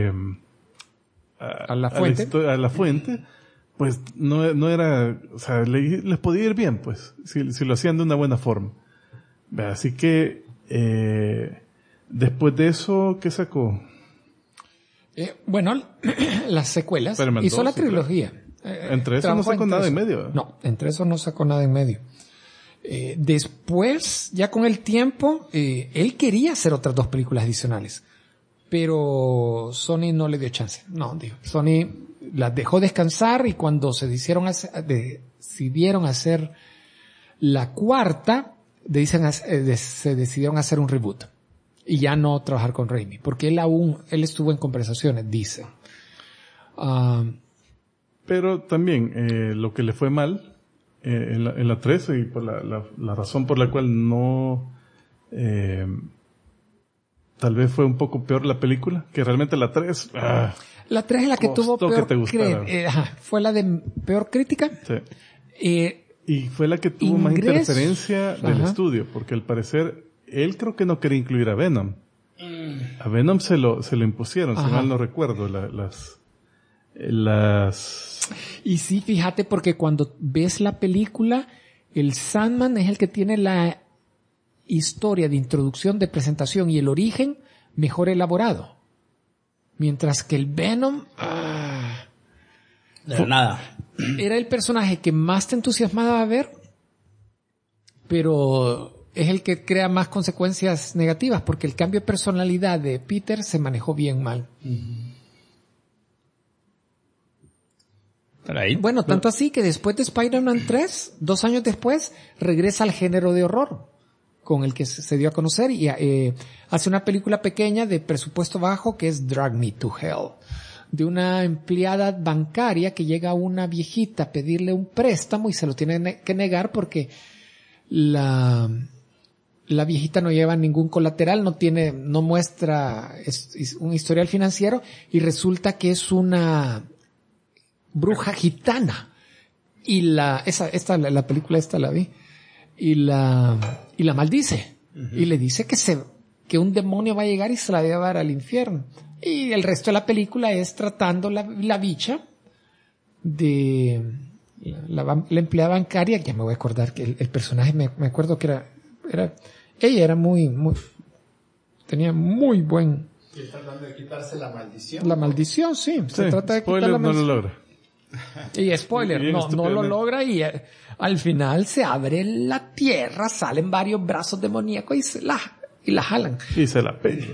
la fuente, pues, no era, o sea, les podía ir bien, pues, si lo hacían de una buena forma. Así que, después de eso, ¿qué sacó? Bueno, las secuelas. Hizo la trilogía. Entre eso no sacó nada en medio. No, entre eso no sacó nada en medio. Después, ya con el tiempo, él quería hacer otras 2 películas adicionales. Pero Sony no le dio chance. No, dijo. Sony las dejó descansar y cuando se decidieron hacer la cuarta, se decidieron hacer un reboot. Y ya no trabajar con Raimi, porque él estuvo en conversaciones, dice. Pero también, lo que le fue mal, en la 13 y por la razón por la cual no, tal vez fue un poco peor la película, que realmente la 3, la 3 es la que tuvo peor, fue la de peor crítica. Sí. Y fue la que tuvo más interferencia del estudio, porque al parecer, él creo que no quería incluir a Venom. A Venom se lo impusieron, si mal no recuerdo, Y sí, fíjate, porque cuando ves la película, el Sandman es el que tiene la historia de introducción, de presentación y el origen mejor elaborado. Mientras que el Venom... nada. Era el personaje que más te entusiasmaba a ver, pero... es el que crea más consecuencias negativas, porque el cambio de personalidad de Peter se manejó bien mal. Right. Bueno, tanto así que después de Spider-Man 3, 2 años después, regresa al género de horror, con el que se dio a conocer, y hace una película pequeña de presupuesto bajo que es Drag Me to Hell, de una empleada bancaria que llega a una viejita a pedirle un préstamo y se lo tiene que negar porque la viejita no lleva ningún colateral, no muestra un historial financiero, y resulta que es una bruja gitana. Y la película esta la vi. Y la maldice. Uh-huh. Y le dice que un demonio va a llegar y se la va a llevar al infierno. Y el resto de la película es tratando la bicha de la empleada bancaria. Ya me voy a acordar que el personaje, me acuerdo que ella era tenía muy buen... Y está tratando de quitarse la maldición. La maldición, sí. Se trata de quitar la maldición. No lo logra. Y spoiler, no lo logra, y al final se abre la tierra, salen varios brazos demoníacos y la jalan. Y se la peña.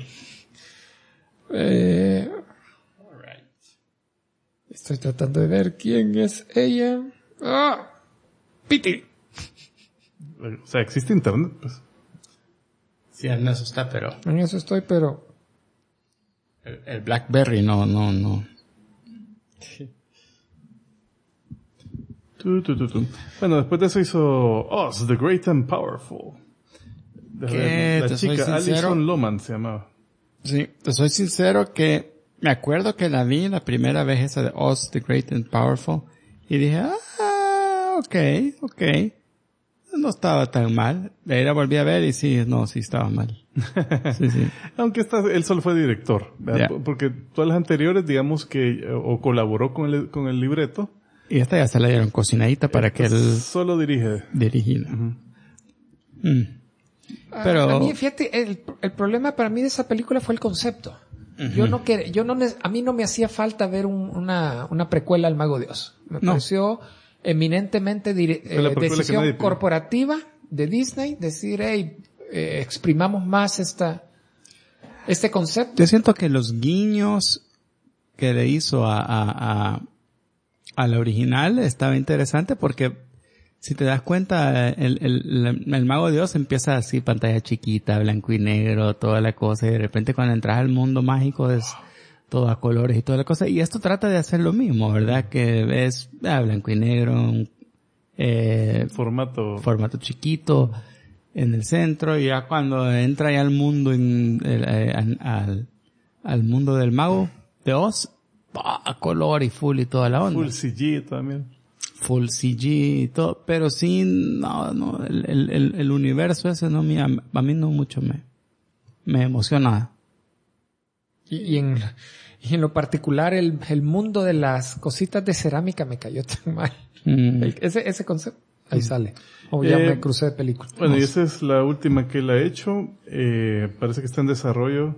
Estoy tratando de ver quién es ella. Piti. O sea, existe internet, pues. Sí, en eso está, pero... En eso estoy, pero... El BlackBerry, no. Bueno, después de eso hizo Oz, The Great and Powerful. La chica Alison Lohman se llamaba. Sí, te soy sincero que me acuerdo que la vi la primera vez esa de Oz, The Great and Powerful, y dije, okay. No estaba tan mal. De ahí la volví a ver y sí estaba mal. Sí. Aunque él solo fue director, ¿verdad? Yeah. Porque todas las anteriores, digamos que, o colaboró con el libreto. Y esta ya se la dieron cocinadita para que él... Solo dirigir. Uh-huh. Pero... A mí, fíjate, el problema para mí de esa película fue el concepto. Uh-huh. A mí no me hacía falta ver una precuela al Mago de Oz. Me pareció eminentemente decisión corporativa de Disney, decir, exprimamos más este concepto. Yo siento que los guiños que le hizo a la original estaba interesante porque si te das cuenta el Mago de Oz empieza así, pantalla chiquita, blanco y negro, toda la cosa, y de repente cuando entras al mundo mágico es todo a colores y toda la cosa, y esto trata de hacer lo mismo, ¿verdad? Que ves blanco y negro, formato chiquito en el centro, y ya cuando entra ya al mundo al mundo del Mago de Oz, color y full y toda la onda. Full CG también. Full CG y todo, pero sí, el universo ese a mí no mucho me emociona. Y en lo particular, el mundo de las cositas de cerámica me cayó tan mal. Ese concepto, ahí sale. O ya me crucé de película. Bueno, y esa es la última que él ha hecho. Parece que está en desarrollo.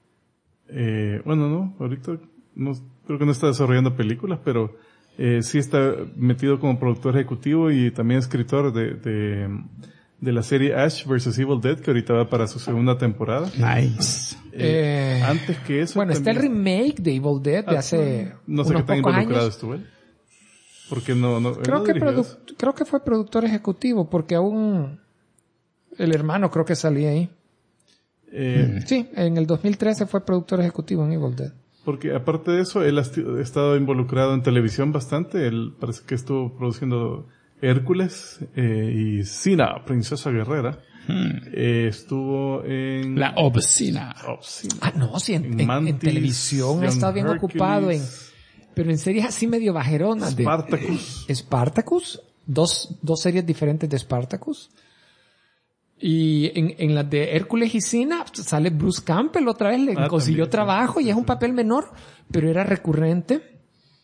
Ahorita creo que no está desarrollando películas, pero sí está metido como productor ejecutivo y también escritor de la serie Ash vs. Evil Dead, que ahorita va para su segunda temporada. Nice. Antes que eso... Bueno, está el remake de Evil Dead de hace no sé qué tan involucrado estuvo él. Porque creo que fue productor ejecutivo, porque aún el hermano creo que salía ahí. Sí, en el 2013 fue productor ejecutivo en Evil Dead. Porque aparte de eso, él ha estado involucrado en televisión bastante. Él parece que estuvo produciendo Hércules y Sina, Princesa Guerrera. Estuvo en... La Obscena. Sí, en televisión ha estado bien ocupado pero en series así medio bajeronas. Spartacus. Spartacus. Dos series diferentes de Spartacus. Y en las de Hércules y Sina sale Bruce Campbell otra vez, le consiguió trabajo y es un papel menor, pero era recurrente.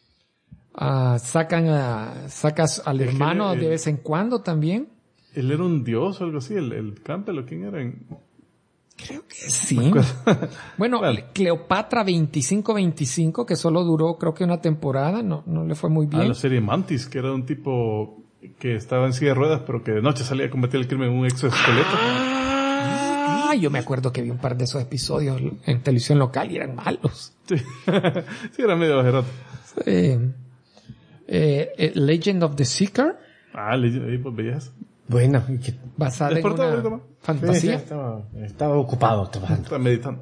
Sacas al hermano de vez en cuando también. ¿Él era un dios o algo así? ¿El Campbell o quién era? Creo que sí. Bueno, Cleopatra 25-25, que solo duró creo que una temporada, no le fue muy bien. La serie Mantis, que era un tipo que estaba en silla de ruedas, pero que de noche salía a combatir el crimen en un exoesqueleto. Yo me acuerdo que vi un par de esos episodios en televisión local y eran malos. Sí, sí era medio bajerote. Sí. Legend of the Seeker. Pues veías. Bueno, Basada en ¿Despertó ahorita, una ma? fantasía. sí, estaba ocupado. Estaba meditando.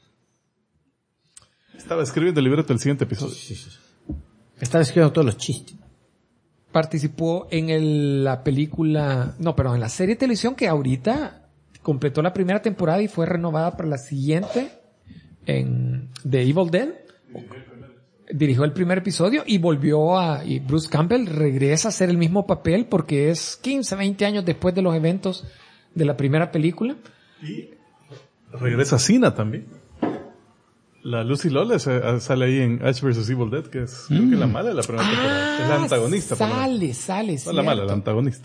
Estaba escribiendo el libreto del siguiente episodio. Estaba escribiendo todos los chistes. Participó en la película, en la serie de televisión que ahorita completó la primera temporada y fue renovada para la siguiente en The Evil Dead. Dirigió el primer episodio y y Bruce Campbell regresa a hacer el mismo papel porque es 15, 20 años después de los eventos de la primera película. Y regresa Cena también. La Lucy Lawless sale ahí en Ash vs. Evil Dead, que es creo que la mala de la primera temporada. Es la antagonista. Sale. No la mala, la antagonista.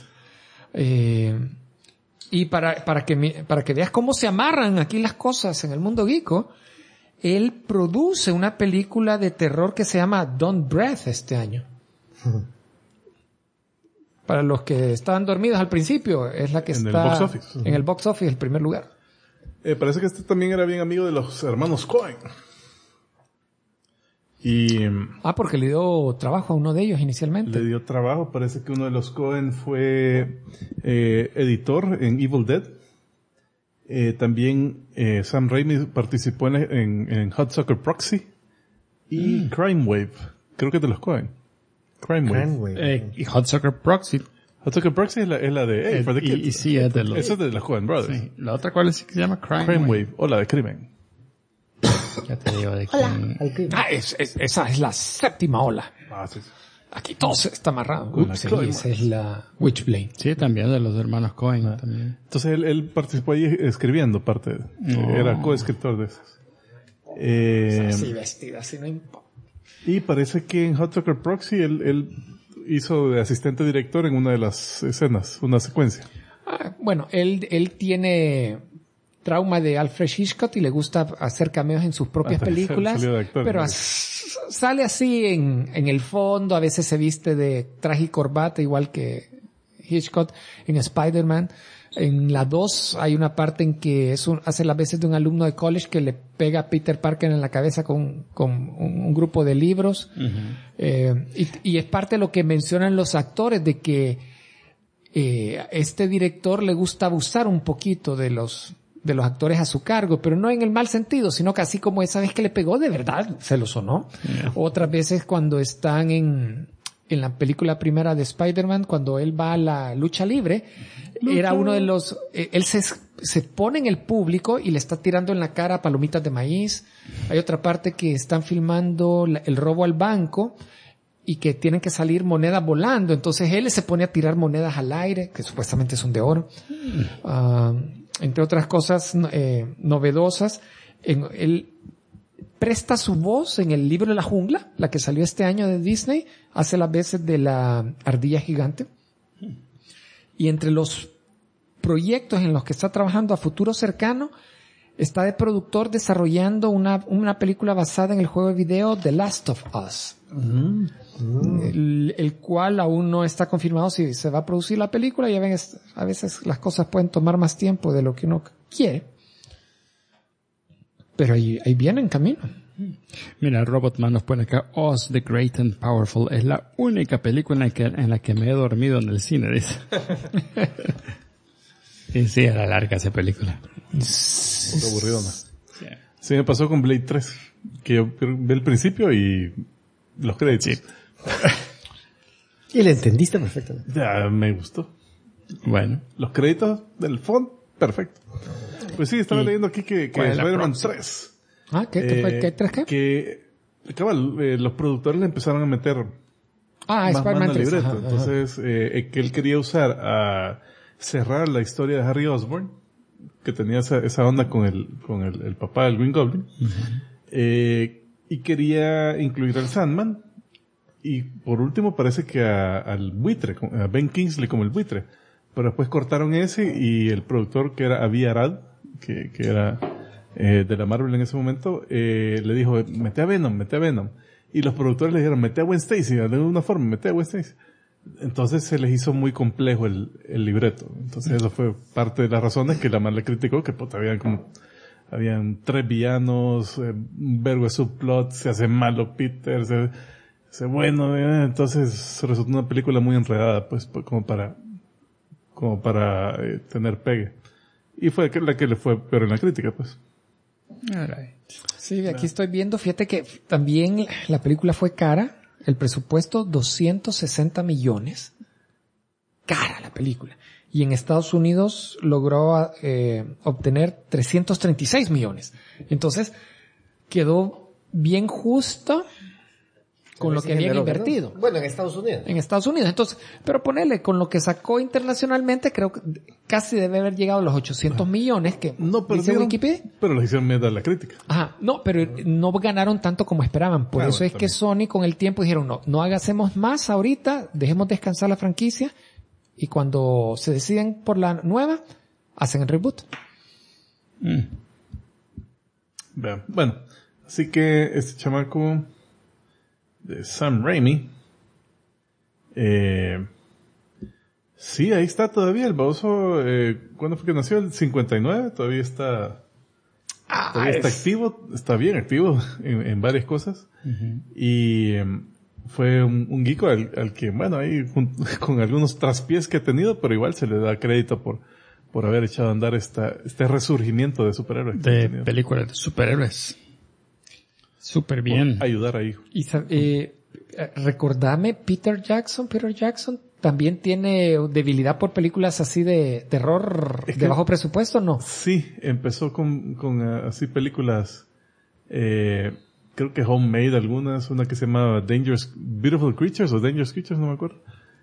Y para que veas cómo se amarran aquí las cosas en el mundo geeko, él produce una película de terror que se llama Don't Breath este año. Para los que estaban dormidos al principio, es la que está el box office. En el box office, el primer lugar. Parece que este también era bien amigo de los hermanos Coen. Porque le dio trabajo a uno de ellos inicialmente. Le dio trabajo. Parece que uno de los Coen fue editor en Evil Dead. También Sam Raimi participó en Hot Sucker Proxy y Crime Wave. Creo que es de los Coen. Crime Wave. Y Hot Sucker Proxy. Hot Sucker Proxy es la de for the Kids. Y sí, es de los... Esa es de los Coen Brothers. Sí. La otra, ¿cuál es que se llama? Crime Wave. O la de Crimen. Ya te digo de quién. Esa es la séptima ola. Sí. Aquí todo está amarrado. Con la Chloe Esa es la Witchblade. Sí, también de los hermanos Coen. También. Entonces él participó ahí escribiendo parte. Era coescritor de esas. Así vestida, así no importa. Y parece que en Hot Sucker Proxy él hizo de asistente director en una de las escenas, una secuencia. Él tiene trauma de Alfred Hitchcock y le gusta hacer cameos en sus propias películas, pero sale así en el fondo, a veces se viste de traje y corbata igual que Hitchcock en Spider-Man. En la 2 hay una parte en que hace las veces de un alumno de college que le pega a Peter Parker en la cabeza con un grupo de libros. Uh-huh. Y es parte de lo que mencionan los actores de que este director le gusta abusar un poquito de los actores a su cargo, pero no en el mal sentido, sino que así como esa vez que le pegó, de verdad se lo sonó. Yeah. Otras veces cuando están en la película primera de Spider-Man, cuando él va a la lucha libre, era uno de los... él se pone en el público y le está tirando en la cara palomitas de maíz. Hay otra parte que están filmando el robo al banco y que tienen que salir monedas volando. Entonces él se pone a tirar monedas al aire, que supuestamente son de oro. Entre otras cosas novedosas, él presta su voz en el libro de la jungla, la que salió este año de Disney, hace las veces de la ardilla gigante. Y entre los proyectos en los que está trabajando a futuro cercano, está de productor desarrollando una película basada en el juego de video The Last of Us. El cual aún no está confirmado si se va a producir la película. Ya ven, a veces las cosas pueden tomar más tiempo de lo que uno quiere. Pero ahí viene en camino. Mira, Robotman nos pone acá, Oz the Great and Powerful es la única película en la que me he dormido en el cine, dice. Y sí, era larga esa película. Un poco aburridona. Sí, me pasó con Blade 3, que yo vi el principio y los créditos. Sí. Y le entendiste perfectamente. Ya, me gustó. Bueno. Los créditos del fondo, perfecto. Pues sí, estaba leyendo aquí que Spider-Man 3. ¿Qué 3 qué? Que, los productores le empezaron a meter Spider-Man 3. Libreto. Ajá. Entonces, que él quería usar a cerrar la historia de Harry Osborn, que tenía esa onda con el papá del Green Goblin. Uh-huh. Y quería incluir al Sandman. Y por último parece que al buitre, a Ben Kingsley como el buitre. Pero después cortaron ese y el productor que era Avi Arad, que era de la Marvel en ese momento, le dijo, mete a Venom. Y los productores le dijeron, mete a Gwen Stacy, de alguna forma, mete a Gwen Stacy. Entonces se les hizo muy complejo el libreto. Entonces eso fue parte de las razones que la Marvel criticó, que habían 3 villanos, un vergo de subplot, se hace malo Peter, Bueno, entonces resultó una película muy enredada, pues, como para tener pegue. Y fue la que le fue peor en la crítica, pues. Alright. Sí, aquí estoy viendo, fíjate que también la película fue cara, el presupuesto 260 millones. Cara la película. Y en Estados Unidos logró obtener 336 millones. Entonces, quedó bien justo con lo que habían invertido. ¿No? Bueno, en Estados Unidos. En Estados Unidos. Entonces, pero ponele, con lo que sacó internacionalmente, creo que casi debe haber llegado a los 800 millones que No dice perdieron, Wikipedia. pero les hicieron mierda a la crítica. Ajá, no, pero no ganaron tanto como esperaban. Por Claro, eso es que Sony con el tiempo dijeron, no hagamos más ahorita, dejemos descansar la franquicia y cuando se deciden por la nueva, hacen el reboot. Vean. Bueno, así que este chamaco de Sam Raimi, sí, ahí está todavía el baboso. ¿Cuándo fue que nació? El 59, todavía está está activo, está bien activo en varias cosas. Y fue un geek al que, bueno, ahí con algunos traspiés que ha tenido, pero igual se le da crédito por haber echado a andar este resurgimiento de superhéroes. De películas de superhéroes. Súper bien. Ayudar ahí. Y recordame, Peter Jackson también tiene debilidad por películas así de terror de bajo presupuesto, ¿no? Sí, empezó con así películas, creo que homemade algunas, una que se llamaba Beautiful Creatures o Dangerous Creatures, no me acuerdo.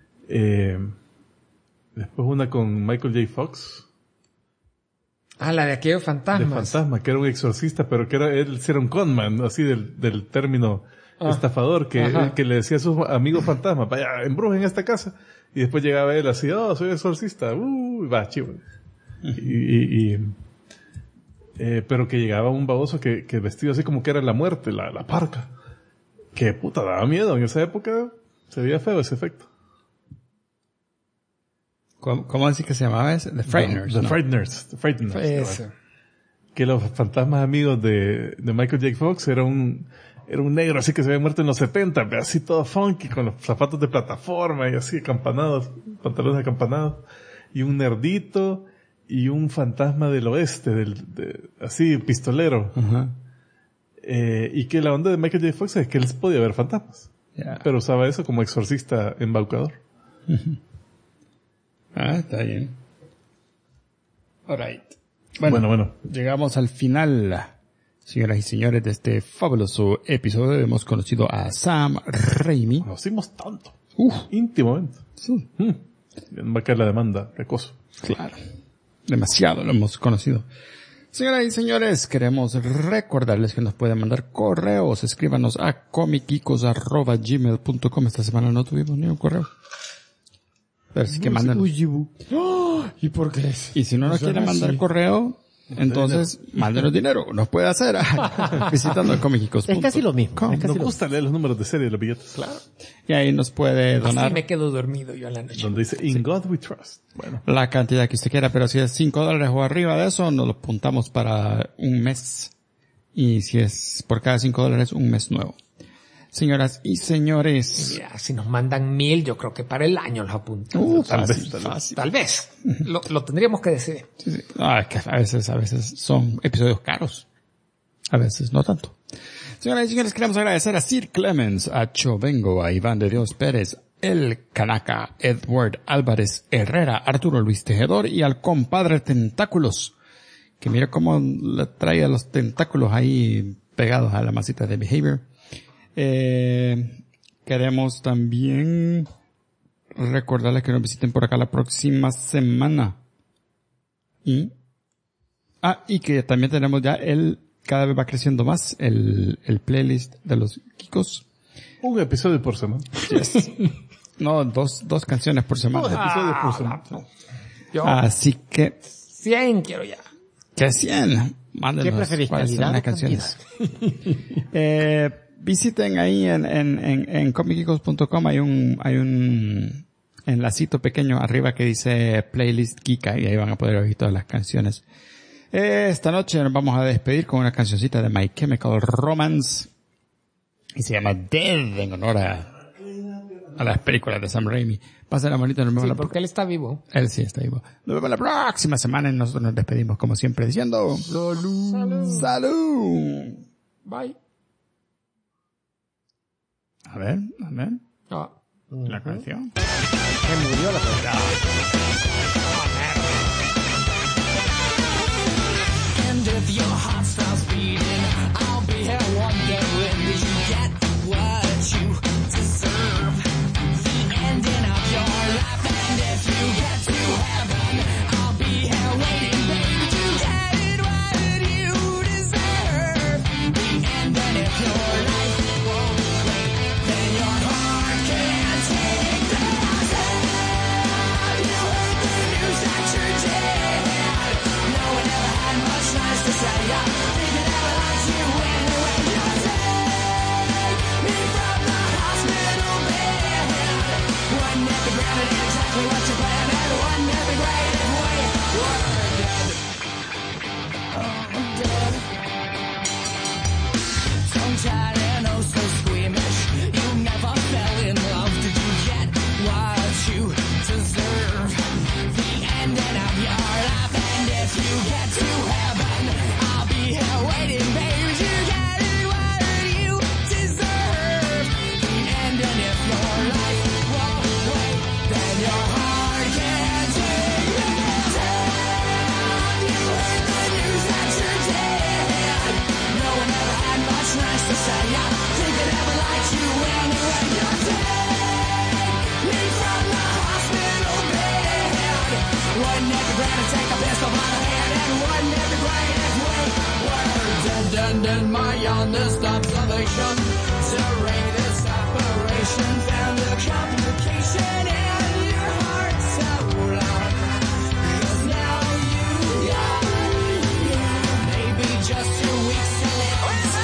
Después una con Michael J. Fox. Ah, la de aquellos fantasmas. De fantasma, que era un exorcista, pero que él era un conman, así del término estafador, que le decía a sus amigos fantasmas, vaya, embrujen esta casa. Y después llegaba él así, soy exorcista, va, chivo. Pero que llegaba un baboso que vestido así como que era la muerte, la parca. Que puta, daba miedo. En esa época se veía feo ese efecto. ¿Cómo decís que se llamaba ese? The Frighteners. The Frighteners. Eso. Que los fantasmas amigos de Michael J. Fox era un negro así que se había muerto en los 70, así todo funky, con los zapatos de plataforma y así acampanados, pantalones acampanados, y un nerdito, y un fantasma del oeste, así pistolero. Ajá. Y que la onda de Michael J. Fox es que él podía ver fantasmas. Yeah. Pero usaba eso como exorcista embaucador. Está bien. Alright. Bueno. Llegamos al final, señoras y señores, de este fabuloso episodio. Hemos conocido a Sam Raimi. Conocimos tanto. Íntimamente. Sí. Va a caer la demanda de acoso. Claro. Demasiado lo hemos conocido. Señoras y señores, queremos recordarles que nos pueden mandar correos. Escríbanos a comicicos@gmail.com. Esta semana no tuvimos ni un correo. Pero sí que mándanos. ¿Y por qué? Y si no nos quieren mandar correo, entonces mándenos dinero. Nos puede hacer visitando comicicos.com. Es casi lo mismo. Nos gusta leer los números de serie de los billetes. Claro. Y ahí nos puede donar Así me quedo dormido yo a la noche. Donde dice, In God We Trust. Bueno. la cantidad que usted quiera, pero si es $5 o arriba de eso, nos lo apuntamos para un mes. Y si es por cada $5, un mes nuevo. Señoras y señores. Mira, si nos mandan 1,000, yo creo que para el año los apuntamos. Tal vez. Lo tendríamos que decidir. Sí. Es que a veces son episodios caros. A veces no tanto. Señoras y señores, queremos agradecer a Sir Clemens, a Chovengo, a Iván de Dios Pérez, el Kanaka, Edward Álvarez Herrera, Arturo Luis Tejedor y al compadre Tentáculos, que mira cómo le trae a los tentáculos ahí pegados a la masita de Behavior. Queremos también recordarles que nos visiten por acá la próxima semana. Y que también tenemos ya cada vez va creciendo más el playlist de los Kikos. Un episodio por semana. Yes. No, dos canciones por semana. 2 episodios por semana. Yo, Así que 100 quiero ya. que 100. Mándenos ¿Qué preferís, cuáles son calidad las o canciones. Visiten ahí en comicicos.com hay un enlacito pequeño arriba que dice Playlist Kika y ahí van a poder oír todas las canciones. Esta noche nos vamos a despedir con una cancioncita de My Chemical Romance. Y se llama Dead en honor a las películas de Sam Raimi. Pasa la manita, nos vemos Sí, porque él está vivo. Él sí está vivo. Nos vemos la próxima semana y nosotros nos despedimos como siempre diciendo ¡Salud! ¡Salud! Bye. A ver. Ah. La canción. Se murió la persona. And if your heart stops beating, I'll be here wondering, did you get what you deserve? The ending of your life, and if you get to heaven, I'll be here waiting, baby. Did you get what you deserve? The ending of your life won't wait, then your heart can't take the sound. You heard the news that you're dead. No one ever had much nice to say. I think it ever liked you anyway. You take me from the hospital bed. Wasn't ever granted exactly what you planned, and wasn't ever great if we were dead. Dead. Tongue-tied and oh so squeamish. You never fell in love. Did you get what you deserve? The ending of your life, and if you get to heaven, I'll be here waiting, baby. You get what you deserve. The ending of your life won't wait, then your heart can't take the sound. You heard the news that you're dead. No one ever had much nice to say. I think it ever liked you anyway. You take me from the hospital bed. Wasn't ever gonna take a pistol by the hand, and wasn't ever great if we were dead. And in my honest observation, serrated separation found a complication in your heart so long. 'Cause now you maybe just 2 weeks to live.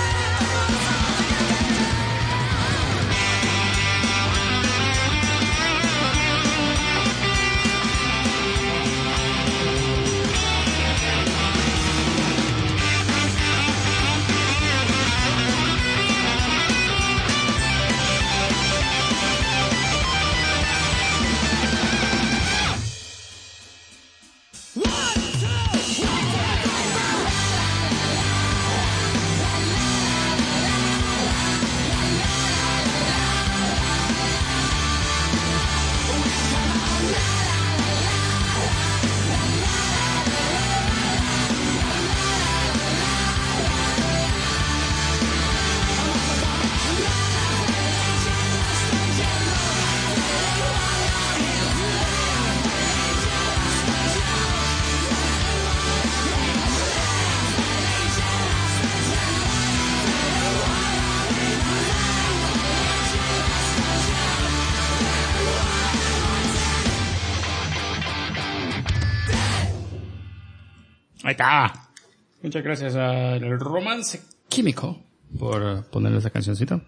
Ahí está. Muchas gracias al Romance Químico por ponerle esa cancioncita.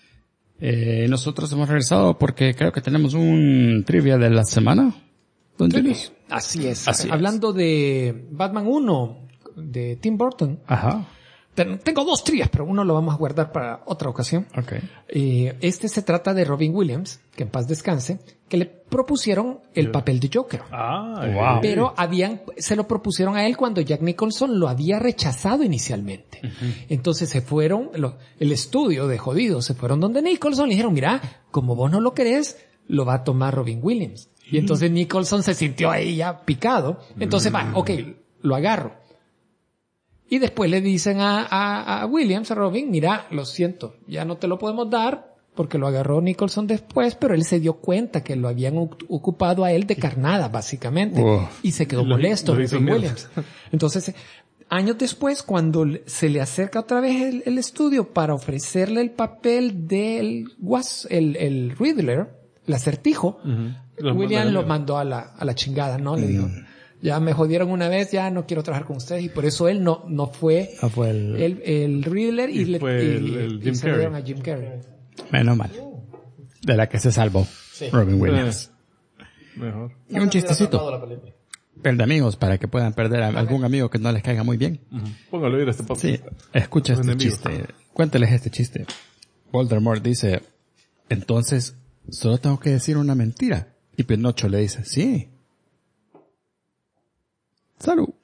Nosotros hemos regresado porque creo que tenemos un trivia de la semana. Trivia. Así es. Hablando de Batman 1 de Tim Burton. Ajá. Tengo 2 trivias, pero uno lo vamos a guardar para otra ocasión. Okay. Este se trata de Robin Williams, que en paz descanse, que le propusieron el papel de Joker. Wow. Pero se lo propusieron a él cuando Jack Nicholson lo había rechazado inicialmente. Uh-huh. Entonces se fueron, el estudio de jodidos se fueron donde Nicholson y le dijeron, mira, como vos no lo querés, lo va a tomar Robin Williams. Y entonces Nicholson se sintió ahí ya picado. Entonces lo agarro. Y después le dicen a Williams, a Robin, mira, lo siento, ya no te lo podemos dar porque lo agarró Nicholson después, pero él se dio cuenta que lo habían ocupado a él de carnada, básicamente. Y se quedó molesto Robin Williams. Entonces, años después, cuando se le acerca otra vez el estudio para ofrecerle el papel del el Riddler, el acertijo, Williams lo mandó a la chingada, ¿no? Le dijo, ya me jodieron una vez, ya no quiero trabajar con ustedes, y por eso él no fue, fue el Riddler y se le dieron a Jim Carrey. Menos mal. De la que se salvó Robin Williams. Mejor. Y un chistecito. El de amigos, para que puedan perder a algún amigo que no les caiga muy bien. Póngalo a oír este podcast. Sí, escucha este chiste. Cuénteles este chiste. Voldemort dice, entonces, solo tengo que decir una mentira. Y Pinocho le dice, sí. Salud.